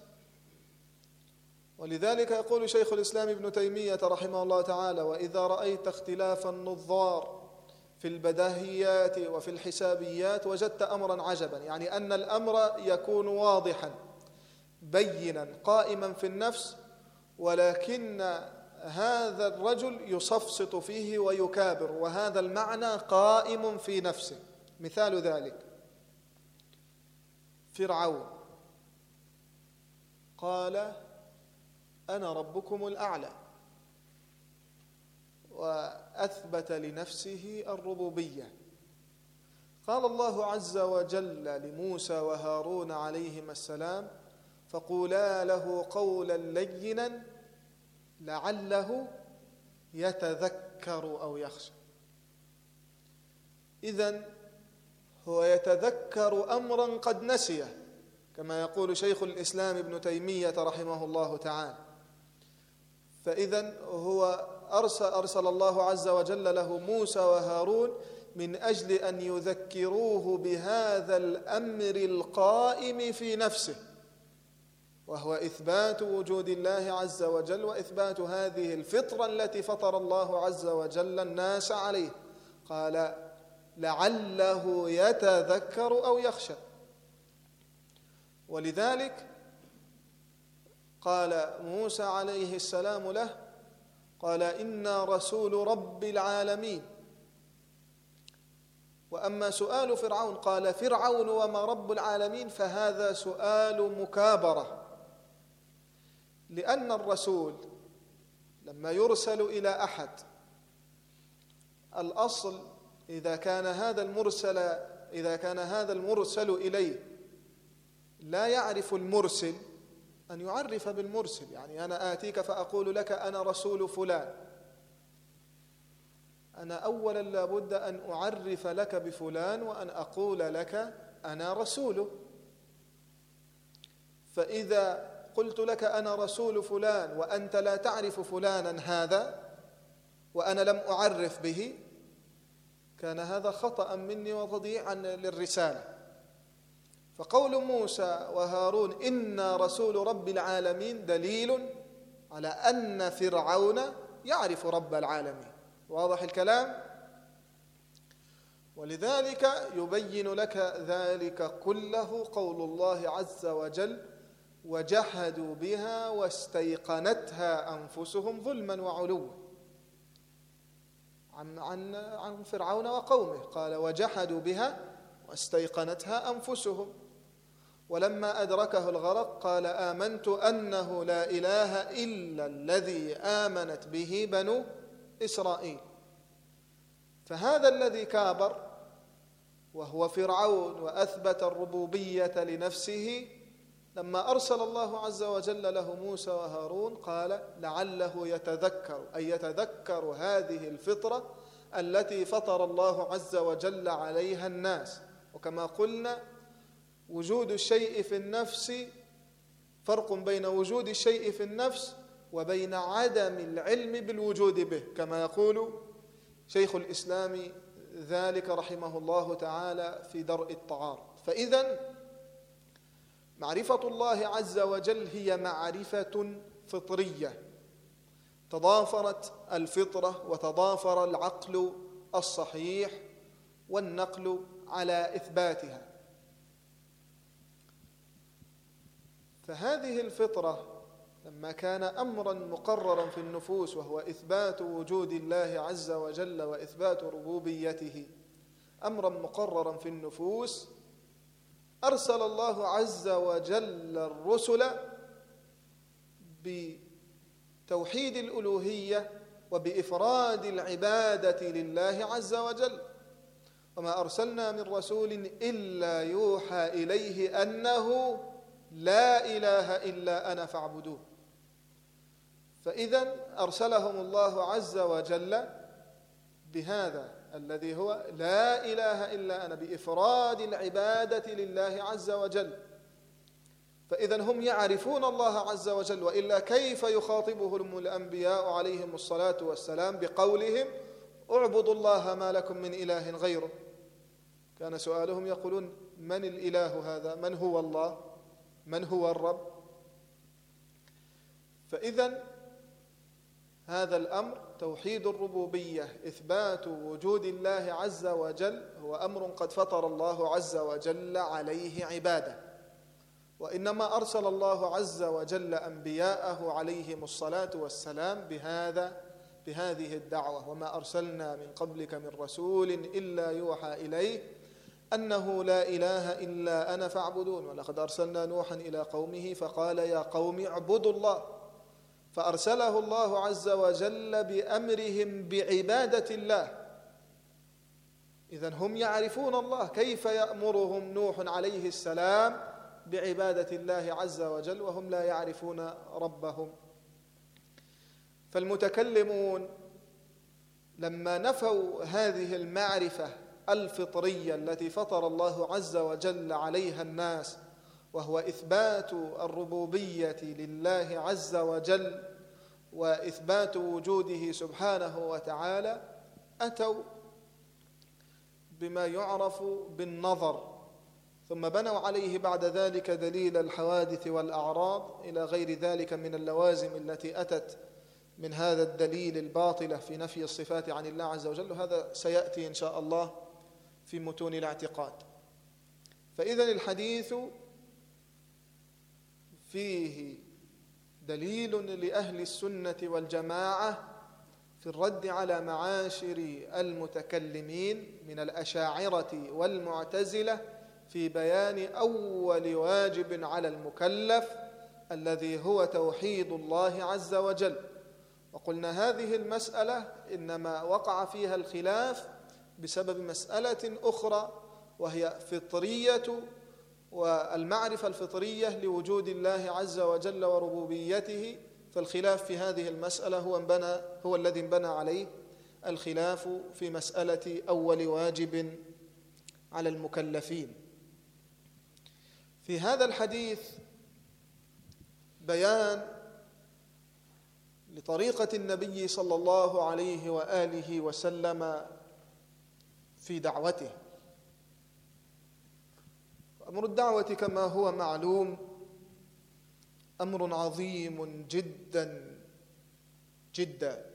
ولذلك يقول شيخ الإسلام ابن تيمية رحمه الله تعالى: وإذا رأيت اختلاف النظار في البداهيات وفي الحسابيات وجدت أمرا عجبا، يعني أن الأمر يكون واضحا بينا قائما في النفس، ولكن هذا الرجل يصفصط فيه ويكابر، وهذا المعنى قائم في نفسه. مثال ذلك فرعون قال أنا ربكم الأعلى، وأثبت لنفسه الربوبية. قال الله عز وجل لموسى وهارون عليهما السلام: فقولا له قولا لينا لعله يتذكر أو يخشى. إذن هو يتذكر أمرا قد نسيه، كما يقول شيخ الإسلام ابن تيمية رحمه الله تعالى. فإذن هو أرسل الله عز وجل له موسى وهارون من أجل أن يذكروه بهذا الأمر القائم في نفسه، وهو إثبات وجود الله عز وجل وإثبات هذه الفطرة التي فطر الله عز وجل الناس عليه. قال لعله يتذكر أو يخشى. ولذلك قال موسى عليه السلام له: قال إنا رسول رب العالمين. وأما سؤال فرعون قال فرعون وما رب العالمين، فهذا سؤال مكابرة، لأن الرسول لما يرسل إلى أحد، الأصل إذا كان هذا المرسل إليه لا يعرف المرسل أن يعرف بالمرسل. يعني أنا آتيك فأقول لك أنا رسول فلان، أنا أولا لابد أن أعرف لك بفلان وأن أقول لك أنا رسوله. فإذا قلت لك أنا رسول فلان وأنت لا تعرف فلانا هذا وأنا لم أعرف به، كان هذا خطأ مني وتضييعا للرسالة. فقول موسى وهارون إنا رسول رب العالمين دليل على أن فرعون يعرف رب العالمين. واضح الكلام؟ ولذلك يبين لك ذلك كله قول الله عز وجل: وجحدوا بها واستيقنتها أنفسهم ظلما وعلوا. عن فرعون وقومه قال وجحدوا بها واستيقنتها أنفسهم. ولما أدركه الغرق قال آمنت أنه لا إله إلا الذي آمنت به بنو إسرائيل. فهذا الذي كابر وهو فرعون وأثبت الربوبية لنفسه، لما أرسل الله عز وجل له موسى وهارون قال لعله يتذكر، أي يتذكر هذه الفطرة التي فطر الله عز وجل عليها الناس. وكما قلنا وجود الشيء في النفس، فرق بين وجود الشيء في النفس وبين عدم العلم بالوجود به، كما يقول شيخ الإسلام ذلك رحمه الله تعالى في درء التعارض. فإذن معرفة الله عز وجل هي معرفة فطرية، تضافرت الفطرة وتضافر العقل الصحيح والنقل على إثباتها. فهذه الفطرة لما كان أمرا مقررا في النفوس وهو إثبات وجود الله عز وجل وإثبات ربوبيته، أمرا مقررا في النفوس، أرسل الله عز وجل الرسل بتوحيد الألوهية وبإفراد العبادة لله عز وجل. وما أرسلنا من رسول إلا يوحى إليه أنه لا إله إلا أنا فاعبدوه. فإذن أرسلهم الله عز وجل بهذا الذي هو لا إله إلا أنا، بإفراد العبادة لله عز وجل. فإذن هم يعرفون الله عز وجل، وإلا كيف يخاطبهم الأنبياء عليهم الصلاة والسلام بقولهم اعبدوا الله ما لكم من إله غيره؟ كان سؤالهم يقولون من الإله هذا؟ من هو الله؟ من هو الرب؟ فإذن هذا الأمر توحيد الربوبية، إثبات وجود الله عز وجل، هو أمر قد فطر الله عز وجل عليه عباده. وإنما أرسل الله عز وجل أنبياءه عليهم الصلاة والسلام بهذه الدعوة: وما أرسلنا من قبلك من رسول إلا يوحى إليه أنه لا إله إلا أنا فاعبدون، ولقد أرسلنا نوحا إلى قومه فقال يا قوم اعبدوا الله، فأرسله الله عز وجل بأمرهم بعبادة الله. إذن هم يعرفون الله، كيف يأمرهم نوح عليه السلام بعبادة الله عز وجل وهم لا يعرفون ربهم؟ فالمتكلمون لما نفوا هذه المعرفة الفطرية التي فطر الله عز وجل عليها الناس، وهو إثبات الربوبية لله عز وجل وإثبات وجوده سبحانه وتعالى، أتوا بما يعرف بالنظر، ثم بنوا عليه بعد ذلك دليل الحوادث والأعراض إلى غير ذلك من اللوازم التي أتت من هذا الدليل الباطلة في نفي الصفات عن الله عز وجل، وهذا سيأتي إن شاء الله في متون الاعتقاد. فإذن الحديث فيه دليل لأهل السنة والجماعة في الرد على معاشر المتكلمين من الأشاعرة والمعتزلة في بيان أول واجب على المكلف الذي هو توحيد الله عز وجل. وقلنا هذه المسألة إنما وقع فيها الخلاف بسبب مسألة أخرى، وهي فطرية والمعرفة الفطرية لوجود الله عز وجل وربوبيته. فالخلاف في هذه المسألة هو الذي انبنى عليه الخلاف في مسألة أول واجب على المكلفين. في هذا الحديث بيان لطريقة النبي صلى الله عليه وآله وسلم في دعوته. أمر الدعوة كما هو معلوم أمر عظيم جدا جدا،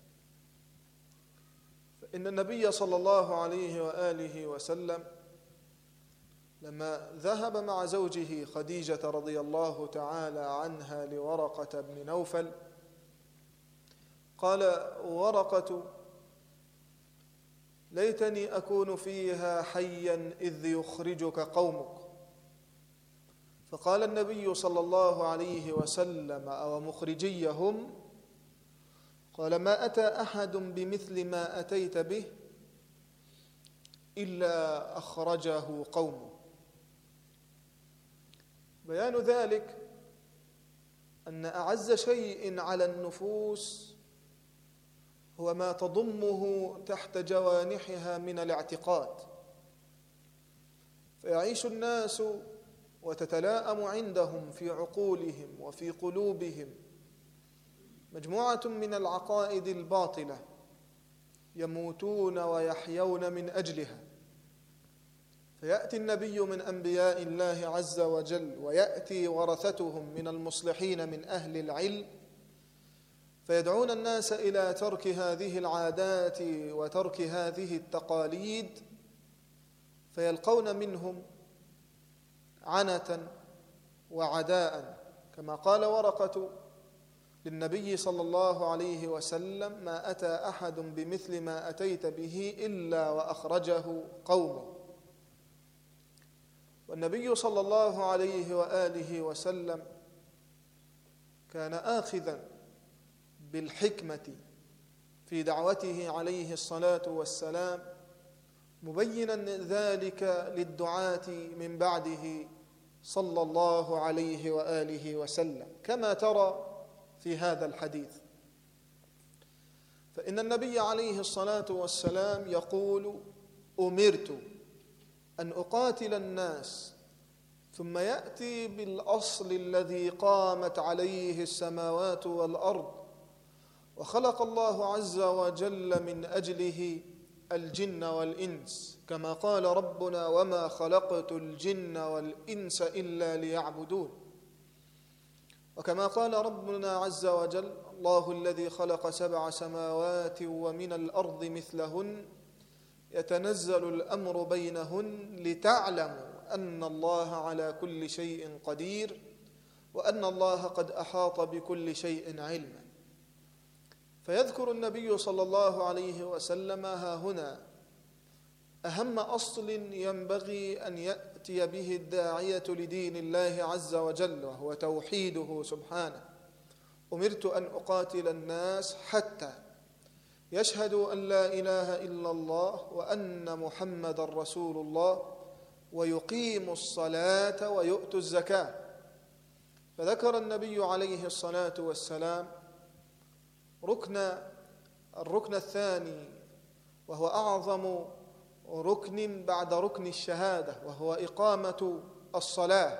فإن النبي صلى الله عليه وآله وسلم لما ذهب مع زوجه خديجة رضي الله تعالى عنها لورقة بن نوفل، قال ورقة: ليتني أكون فيها حيا إذ يخرجك قومك. فقال النبي صلى الله عليه وسلم: أو مخرجيهم؟ قال: ما أتى أحد بمثل ما أتيت به إلا أخرجه قومه. بيان ذلك أن أعز شيء على النفوس هو ما تضمه تحت جوانحها من الاعتقاد، فيعيش الناس وتتلاءم عندهم في عقولهم وفي قلوبهم مجموعة من العقائد الباطلة يموتون ويحيون من أجلها. فيأتي النبي من أنبياء الله عز وجل ويأتي ورثتهم من المصلحين من أهل العلم، فيدعون الناس إلى ترك هذه العادات وترك هذه التقاليد، فيلقون منهم عنة وعداء، كما قال ورقة للنبي صلى الله عليه وسلم: ما أتى أحد بمثل ما أتيت به إلا وأخرجه قومه. والنبي صلى الله عليه وآله وسلم كان آخذا بالحكمة في دعوته عليه الصلاة والسلام، مبينا ذلك للدعاة من بعده صلى الله عليه وآله وسلم، كما ترى في هذا الحديث. فإن النبي عليه الصلاة والسلام يقول: أمرت أن أقاتل الناس، ثم يأتي بالأصل الذي قامت عليه السماوات والأرض وخلق الله عز وجل من أجله الجن والإنس، كما قال ربنا: وما خلقت الجن والإنس إلا ليعبدون. وكما قال ربنا عز وجل: الله الذي خلق 7 سماوات ومن الأرض مثلهن يتنزل الأمر بينهن لتعلموا أن الله على كل شيء قدير، وأن الله قد أحاط بكل شيء علما. فيذكر النبي صلى الله عليه وسلم ها هنا أهم أصل ينبغي أن يأتي به الداعية لدين الله عز وجل، وهو توحيده سبحانه. أمرت أن أقاتل الناس حتى يشهدوا أن لا إله إلا الله وأن محمد رسول الله ويقيموا الصلاة ويؤتوا الزكاة. فذكر النبي عليه الصلاة والسلام الركن الثاني، وهو أعظم ركن بعد ركن الشهادة، وهو إقامة الصلاة،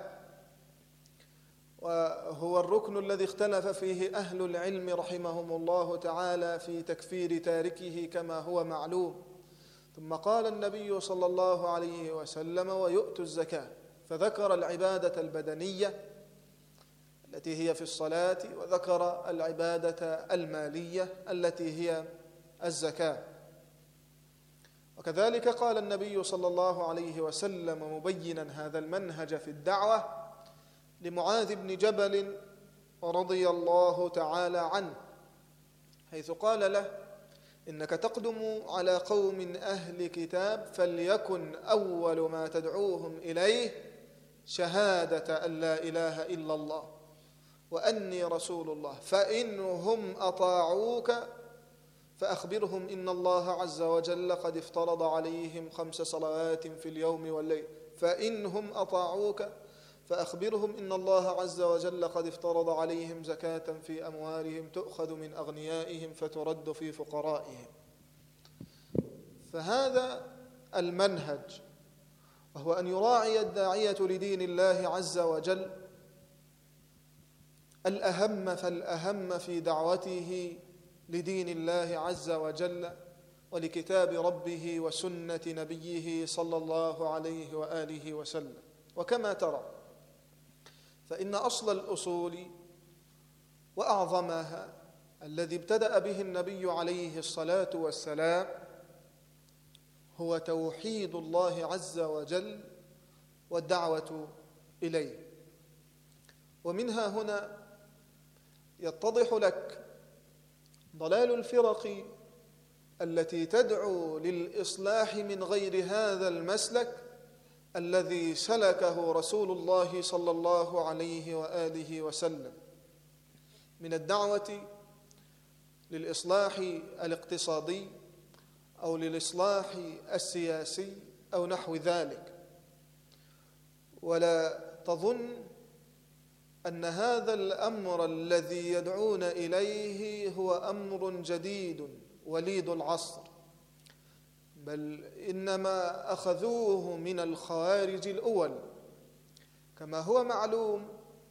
وهو الركن الذي اختلف فيه أهل العلم رحمهم الله تعالى في تكفير تاركه كما هو معلوم. ثم قال النبي صلى الله عليه وسلم ويؤتوا الزكاة، فذكر العبادة البدنية التي هي في الصلاة، وذكر العبادة المالية التي هي الزكاة. وكذلك قال النبي صلى الله عليه وسلم مبينا هذا المنهج في الدعوة لمعاذ بن جبل رضي الله تعالى عنه، حيث قال له: إنك تقدم على قوم أهل كتاب، فليكن أول ما تدعوهم إليه شهادة أن لا إله إلا الله وأني رسول الله، فإنهم أطاعوك فأخبرهم إن الله عز وجل قد افترض عليهم 5 صلوات في اليوم والليل. فإنهم أطاعوك فأخبرهم إن الله عز وجل قد افترض عليهم زكاة في أموالهم تؤخذ من أغنيائهم فترد في فقرائهم. فهذا المنهج، وهو أن يراعي الداعية لدين الله عز وجل الأهم فالأهم في دعوته لدين الله عز وجل ولكتاب ربه وسنة نبيه صلى الله عليه وآله وسلم. وكما ترى فإن أصل الأصول وأعظمها الذي ابتدأ به النبي عليه الصلاة والسلام هو توحيد الله عز وجل والدعوة إليه. ومنها هنا يتضح لك ضلال الفرق التي تدعو للإصلاح من غير هذا المسلك الذي سلكه رسول الله صلى الله عليه وآله وسلم من الدعوة للإصلاح الاقتصادي أو للإصلاح السياسي أو نحو ذلك. ولا تظن أن هذا الأمر الذي يدعون إليه هو أمر جديد وليد العصر، بل إنما أخذوه من الخوارج الأول. كما هو معلوم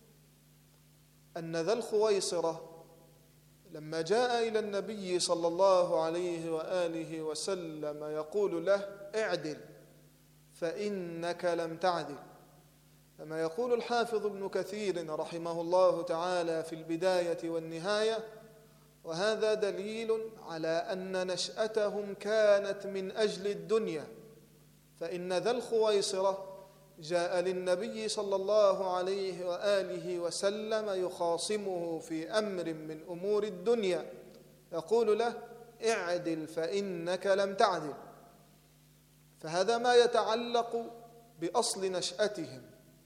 أن ذا الخويصرة لما جاء إلى النبي صلى الله عليه وآله وسلم يقول له: اعدل فإنك لم تعدل. كما يقول الحافظ ابن كثير رحمه الله تعالى في البداية والنهاية: وهذا دليل على أن نشأتهم كانت من أجل الدنيا، فإن ذا الخويصرة جاء للنبي صلى الله عليه وآله وسلم يخاصمه في أمر من أمور الدنيا، يقول له: اعدل فإنك لم تعدل. فهذا ما يتعلق بأصل نشأتهم.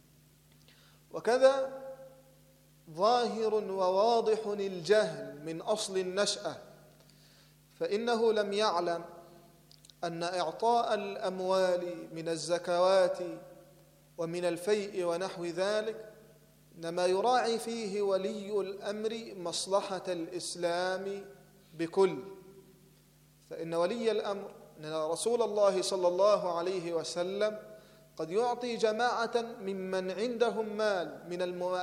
وكذا ظاهر وواضح الجهل من أصل النشأة، فإنه لم يعلم أن إعطاء الأموال من الزكوات ومن الفيء ونحو ذلك إنما يراعي فيه ولي الأمر مصلحة الإسلام بكل. فإن ولي الأمر أن رسول الله صلى الله عليه وسلم قد يعطي جماعة ممن عندهم مال من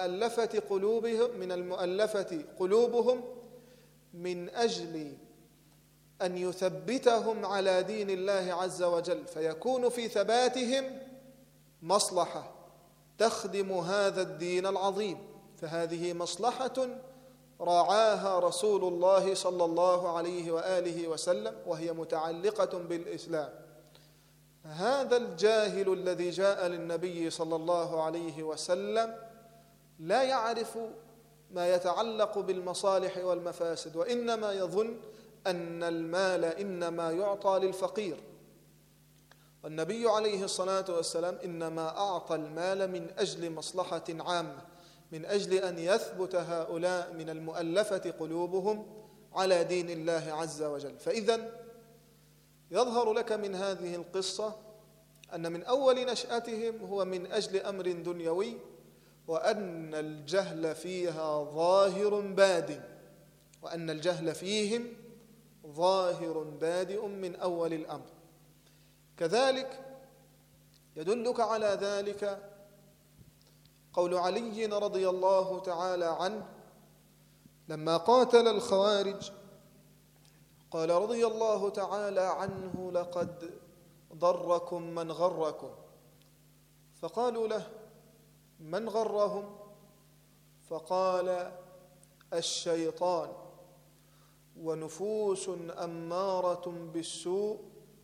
المؤلفة قلوبهم من أجل أن يثبتهم على دين الله عز وجل، فيكون في ثباتهم مصلحة تخدم هذا الدين العظيم. فهذه مصلحة راعاها رسول الله صلى الله عليه وآله وسلم، وهي متعلقة بالإسلام. هذا الجاهل الذي جاء للنبي صلى الله عليه وسلم لا يعرف ما يتعلق بالمصالح والمفاسد، وإنما يظن أن المال إنما يعطى للفقير، والنبي عليه الصلاة والسلام إنما أعطى المال من أجل مصلحة عامة، من أجل أن يثبت هؤلاء من المؤلفة قلوبهم على دين الله عز وجل. فإذن يظهر لك من هذه القصة أن من أول نشأتهم هو من أجل أمر دنيوي، وأن الجهل فيها ظاهر بادٍ، وأن الجهل فيهم ظاهر بادئ من أول الأمر. كذلك يدلك على ذلك قول علي رضي الله تعالى عنه لما قاتل الخوارج، قال رضي الله تعالى عنه: لقد ضركم من غركم. فقالوا له: من غرهم؟ فقال: الشيطان، ونفوس أمارة بالسوء،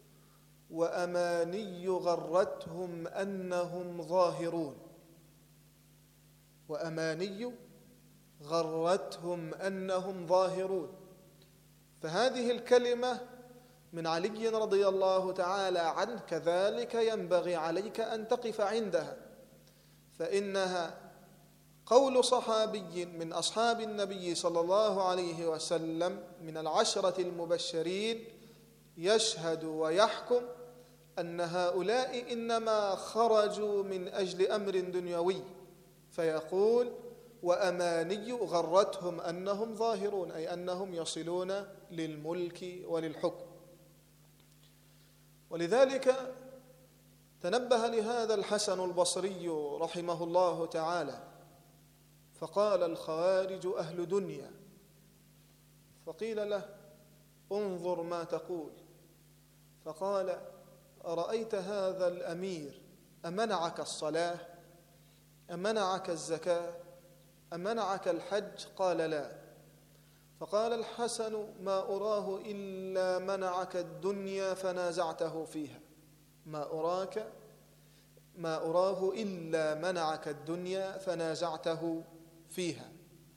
وأماني غرتهم أنهم ظاهرون. وأماني غرتهم أنهم ظاهرون. فهذه الكلمة من علي رضي الله تعالى عنه كذلك ينبغي عليك أن تقف عندها، فإنها قول صحابي من أصحاب النبي صلى الله عليه وسلم من العشرة المبشرين يشهد ويحكم أن هؤلاء إنما خرجوا من أجل أمر دنيوي، فيقول: وأماني غرتهم أنهم ظاهرون، أي أنهم يصلون للملك وللحكم. ولذلك تنبه لهذا الحسن البصري رحمه الله تعالى، فقال: الخوارج أهل دنيا. فقيل له: انظر ما تقول. فقال: أرأيت هذا الأمير أمنعك الصلاة؟ أمنعك الزكاة؟ أمنعك الحج؟ قال: لا. فقال الحسن: ما أراه إلا منعك الدنيا فنازعته فيها. ما أراه إلا منعك الدنيا فنازعته فيها.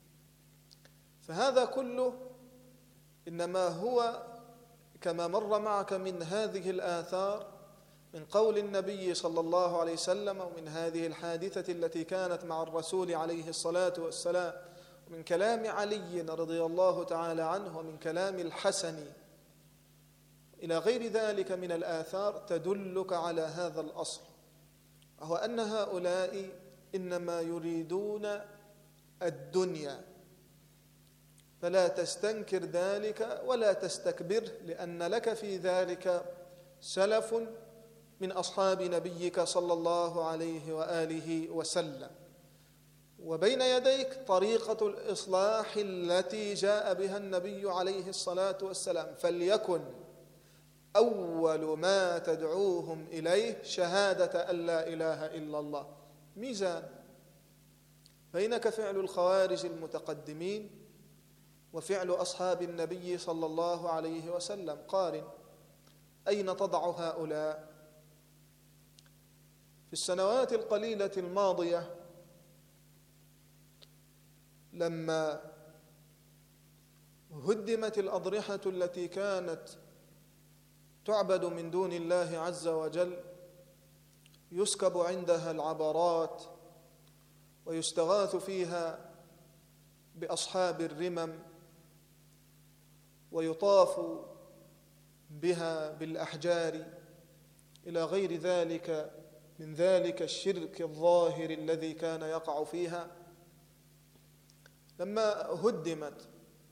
فهذا كله إنما هو كما مر معك من هذه الآثار، من قول النبي صلى الله عليه وسلم، ومن هذه الحادثة التي كانت مع الرسول عليه الصلاة والسلام، ومن كلام علي رضي الله تعالى عنه، ومن كلام الحسن إلى غير ذلك من الآثار تدلك على هذا الأصل، وهو أن هؤلاء إنما يريدون الدنيا، فلا تستنكر ذلك ولا تستكبر، لأن لك في ذلك سلف من أصحاب نبيك صلى الله عليه وآله وسلم، وبين يديك طريقة الإصلاح التي جاء بها النبي عليه الصلاة والسلام، فليكن أول ما تدعوهم إليه شهادة أن لا إله إلا الله. ميزان بينك فعل الخوارج المتقدمين وفعل أصحاب النبي صلى الله عليه وسلم، قارن أين تضع هؤلاء؟ في السنوات القليلة الماضية لما هدمت الأضرحة التي كانت تعبد من دون الله عز وجل، يسكب عندها العبرات ويستغاث فيها بأصحاب الرمم، ويطاف بها بالأحجار إلى غير ذلك من ذلك الشرك الظاهر الذي كان يقع فيها. لما هدمت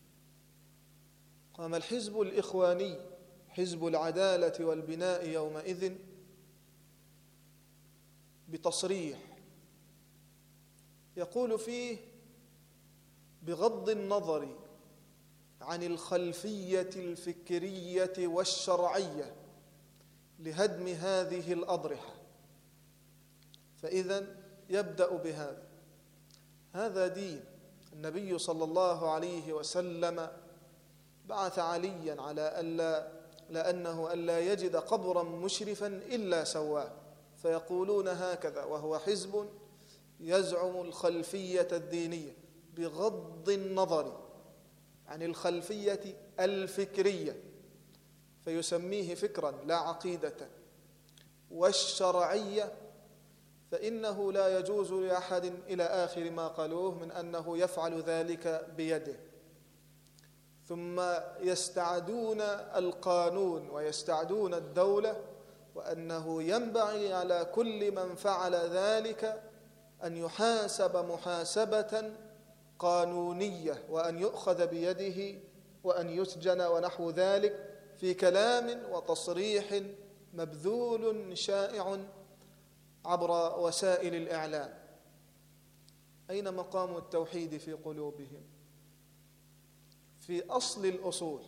قام الحزب الإخواني، حزب العدالة والبناء، يومئذ بتصريح يقول فيه بغض النظر عن الخلفية الفكرية والشرعية لهدم هذه الأضرحة، فإذن يبدأ بهذا. هذا دين. النبي صلى الله عليه وسلم بعث عليا على ألا لأنه ألا يجد قبرا مشرفا إلا سواه، فيقولون هكذا، وهو حزب يزعم الخلفية الدينية بغض النظر عن الخلفية الفكرية، فيسميه فكرا لا عقيدة. والشرعية فإنه لا يجوز لأحد إلى آخر ما قالوه من أنه يفعل ذلك بيده. ثم يستعدون القانون ويستعدون الدولة، وأنه ينبغي على كل من فعل ذلك أن يحاسب محاسبة قانونية، وأن يؤخذ بيده وأن يسجن ونحو ذلك، في كلام وتصريح مبذول شائع عبر وسائل الإعلام. أين مقام التوحيد في قلوبهم؟ في أصل الأصول،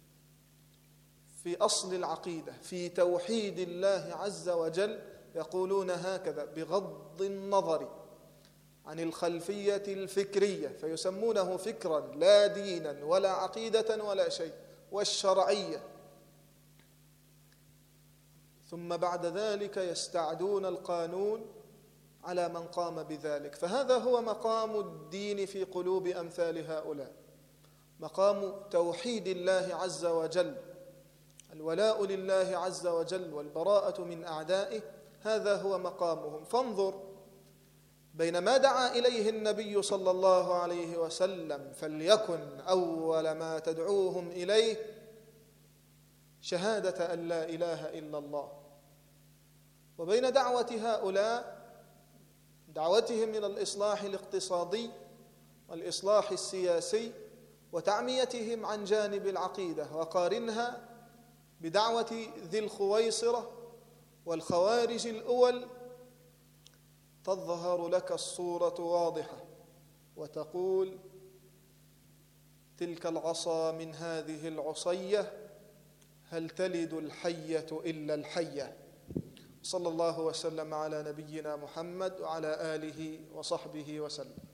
في أصل العقيدة، في توحيد الله عز وجل، يقولون هكذا بغض النظر عن الخلفية الفكرية، فيسمونه فكرا لا دينا ولا عقيدة ولا شيء. والشرعية، ثم بعد ذلك يستعدون القانون على من قام بذلك. فهذا هو مقام الدين في قلوب أمثال هؤلاء، مقام توحيد الله عز وجل، الولاء لله عز وجل والبراءة من أعدائه، هذا هو مقامهم. فانظر بين ما دعا إليه النبي صلى الله عليه وسلم فليكن أول ما تدعوهم إليه شهادة أن لا إله إلا الله، وبين دعوة هؤلاء دعوتهم إلى الإصلاح الاقتصادي والإصلاح السياسي وتعميتهم عن جانب العقيدة، وقارنها بدعوة ذي الخويصرة والخوارج الأول، تظهر لك الصورة واضحة، وتقول تلك العصا من هذه العصية، هل تلد الحية إلا الحية. صلى الله وسلم على نبينا محمد وعلى آله وصحبه وسلم.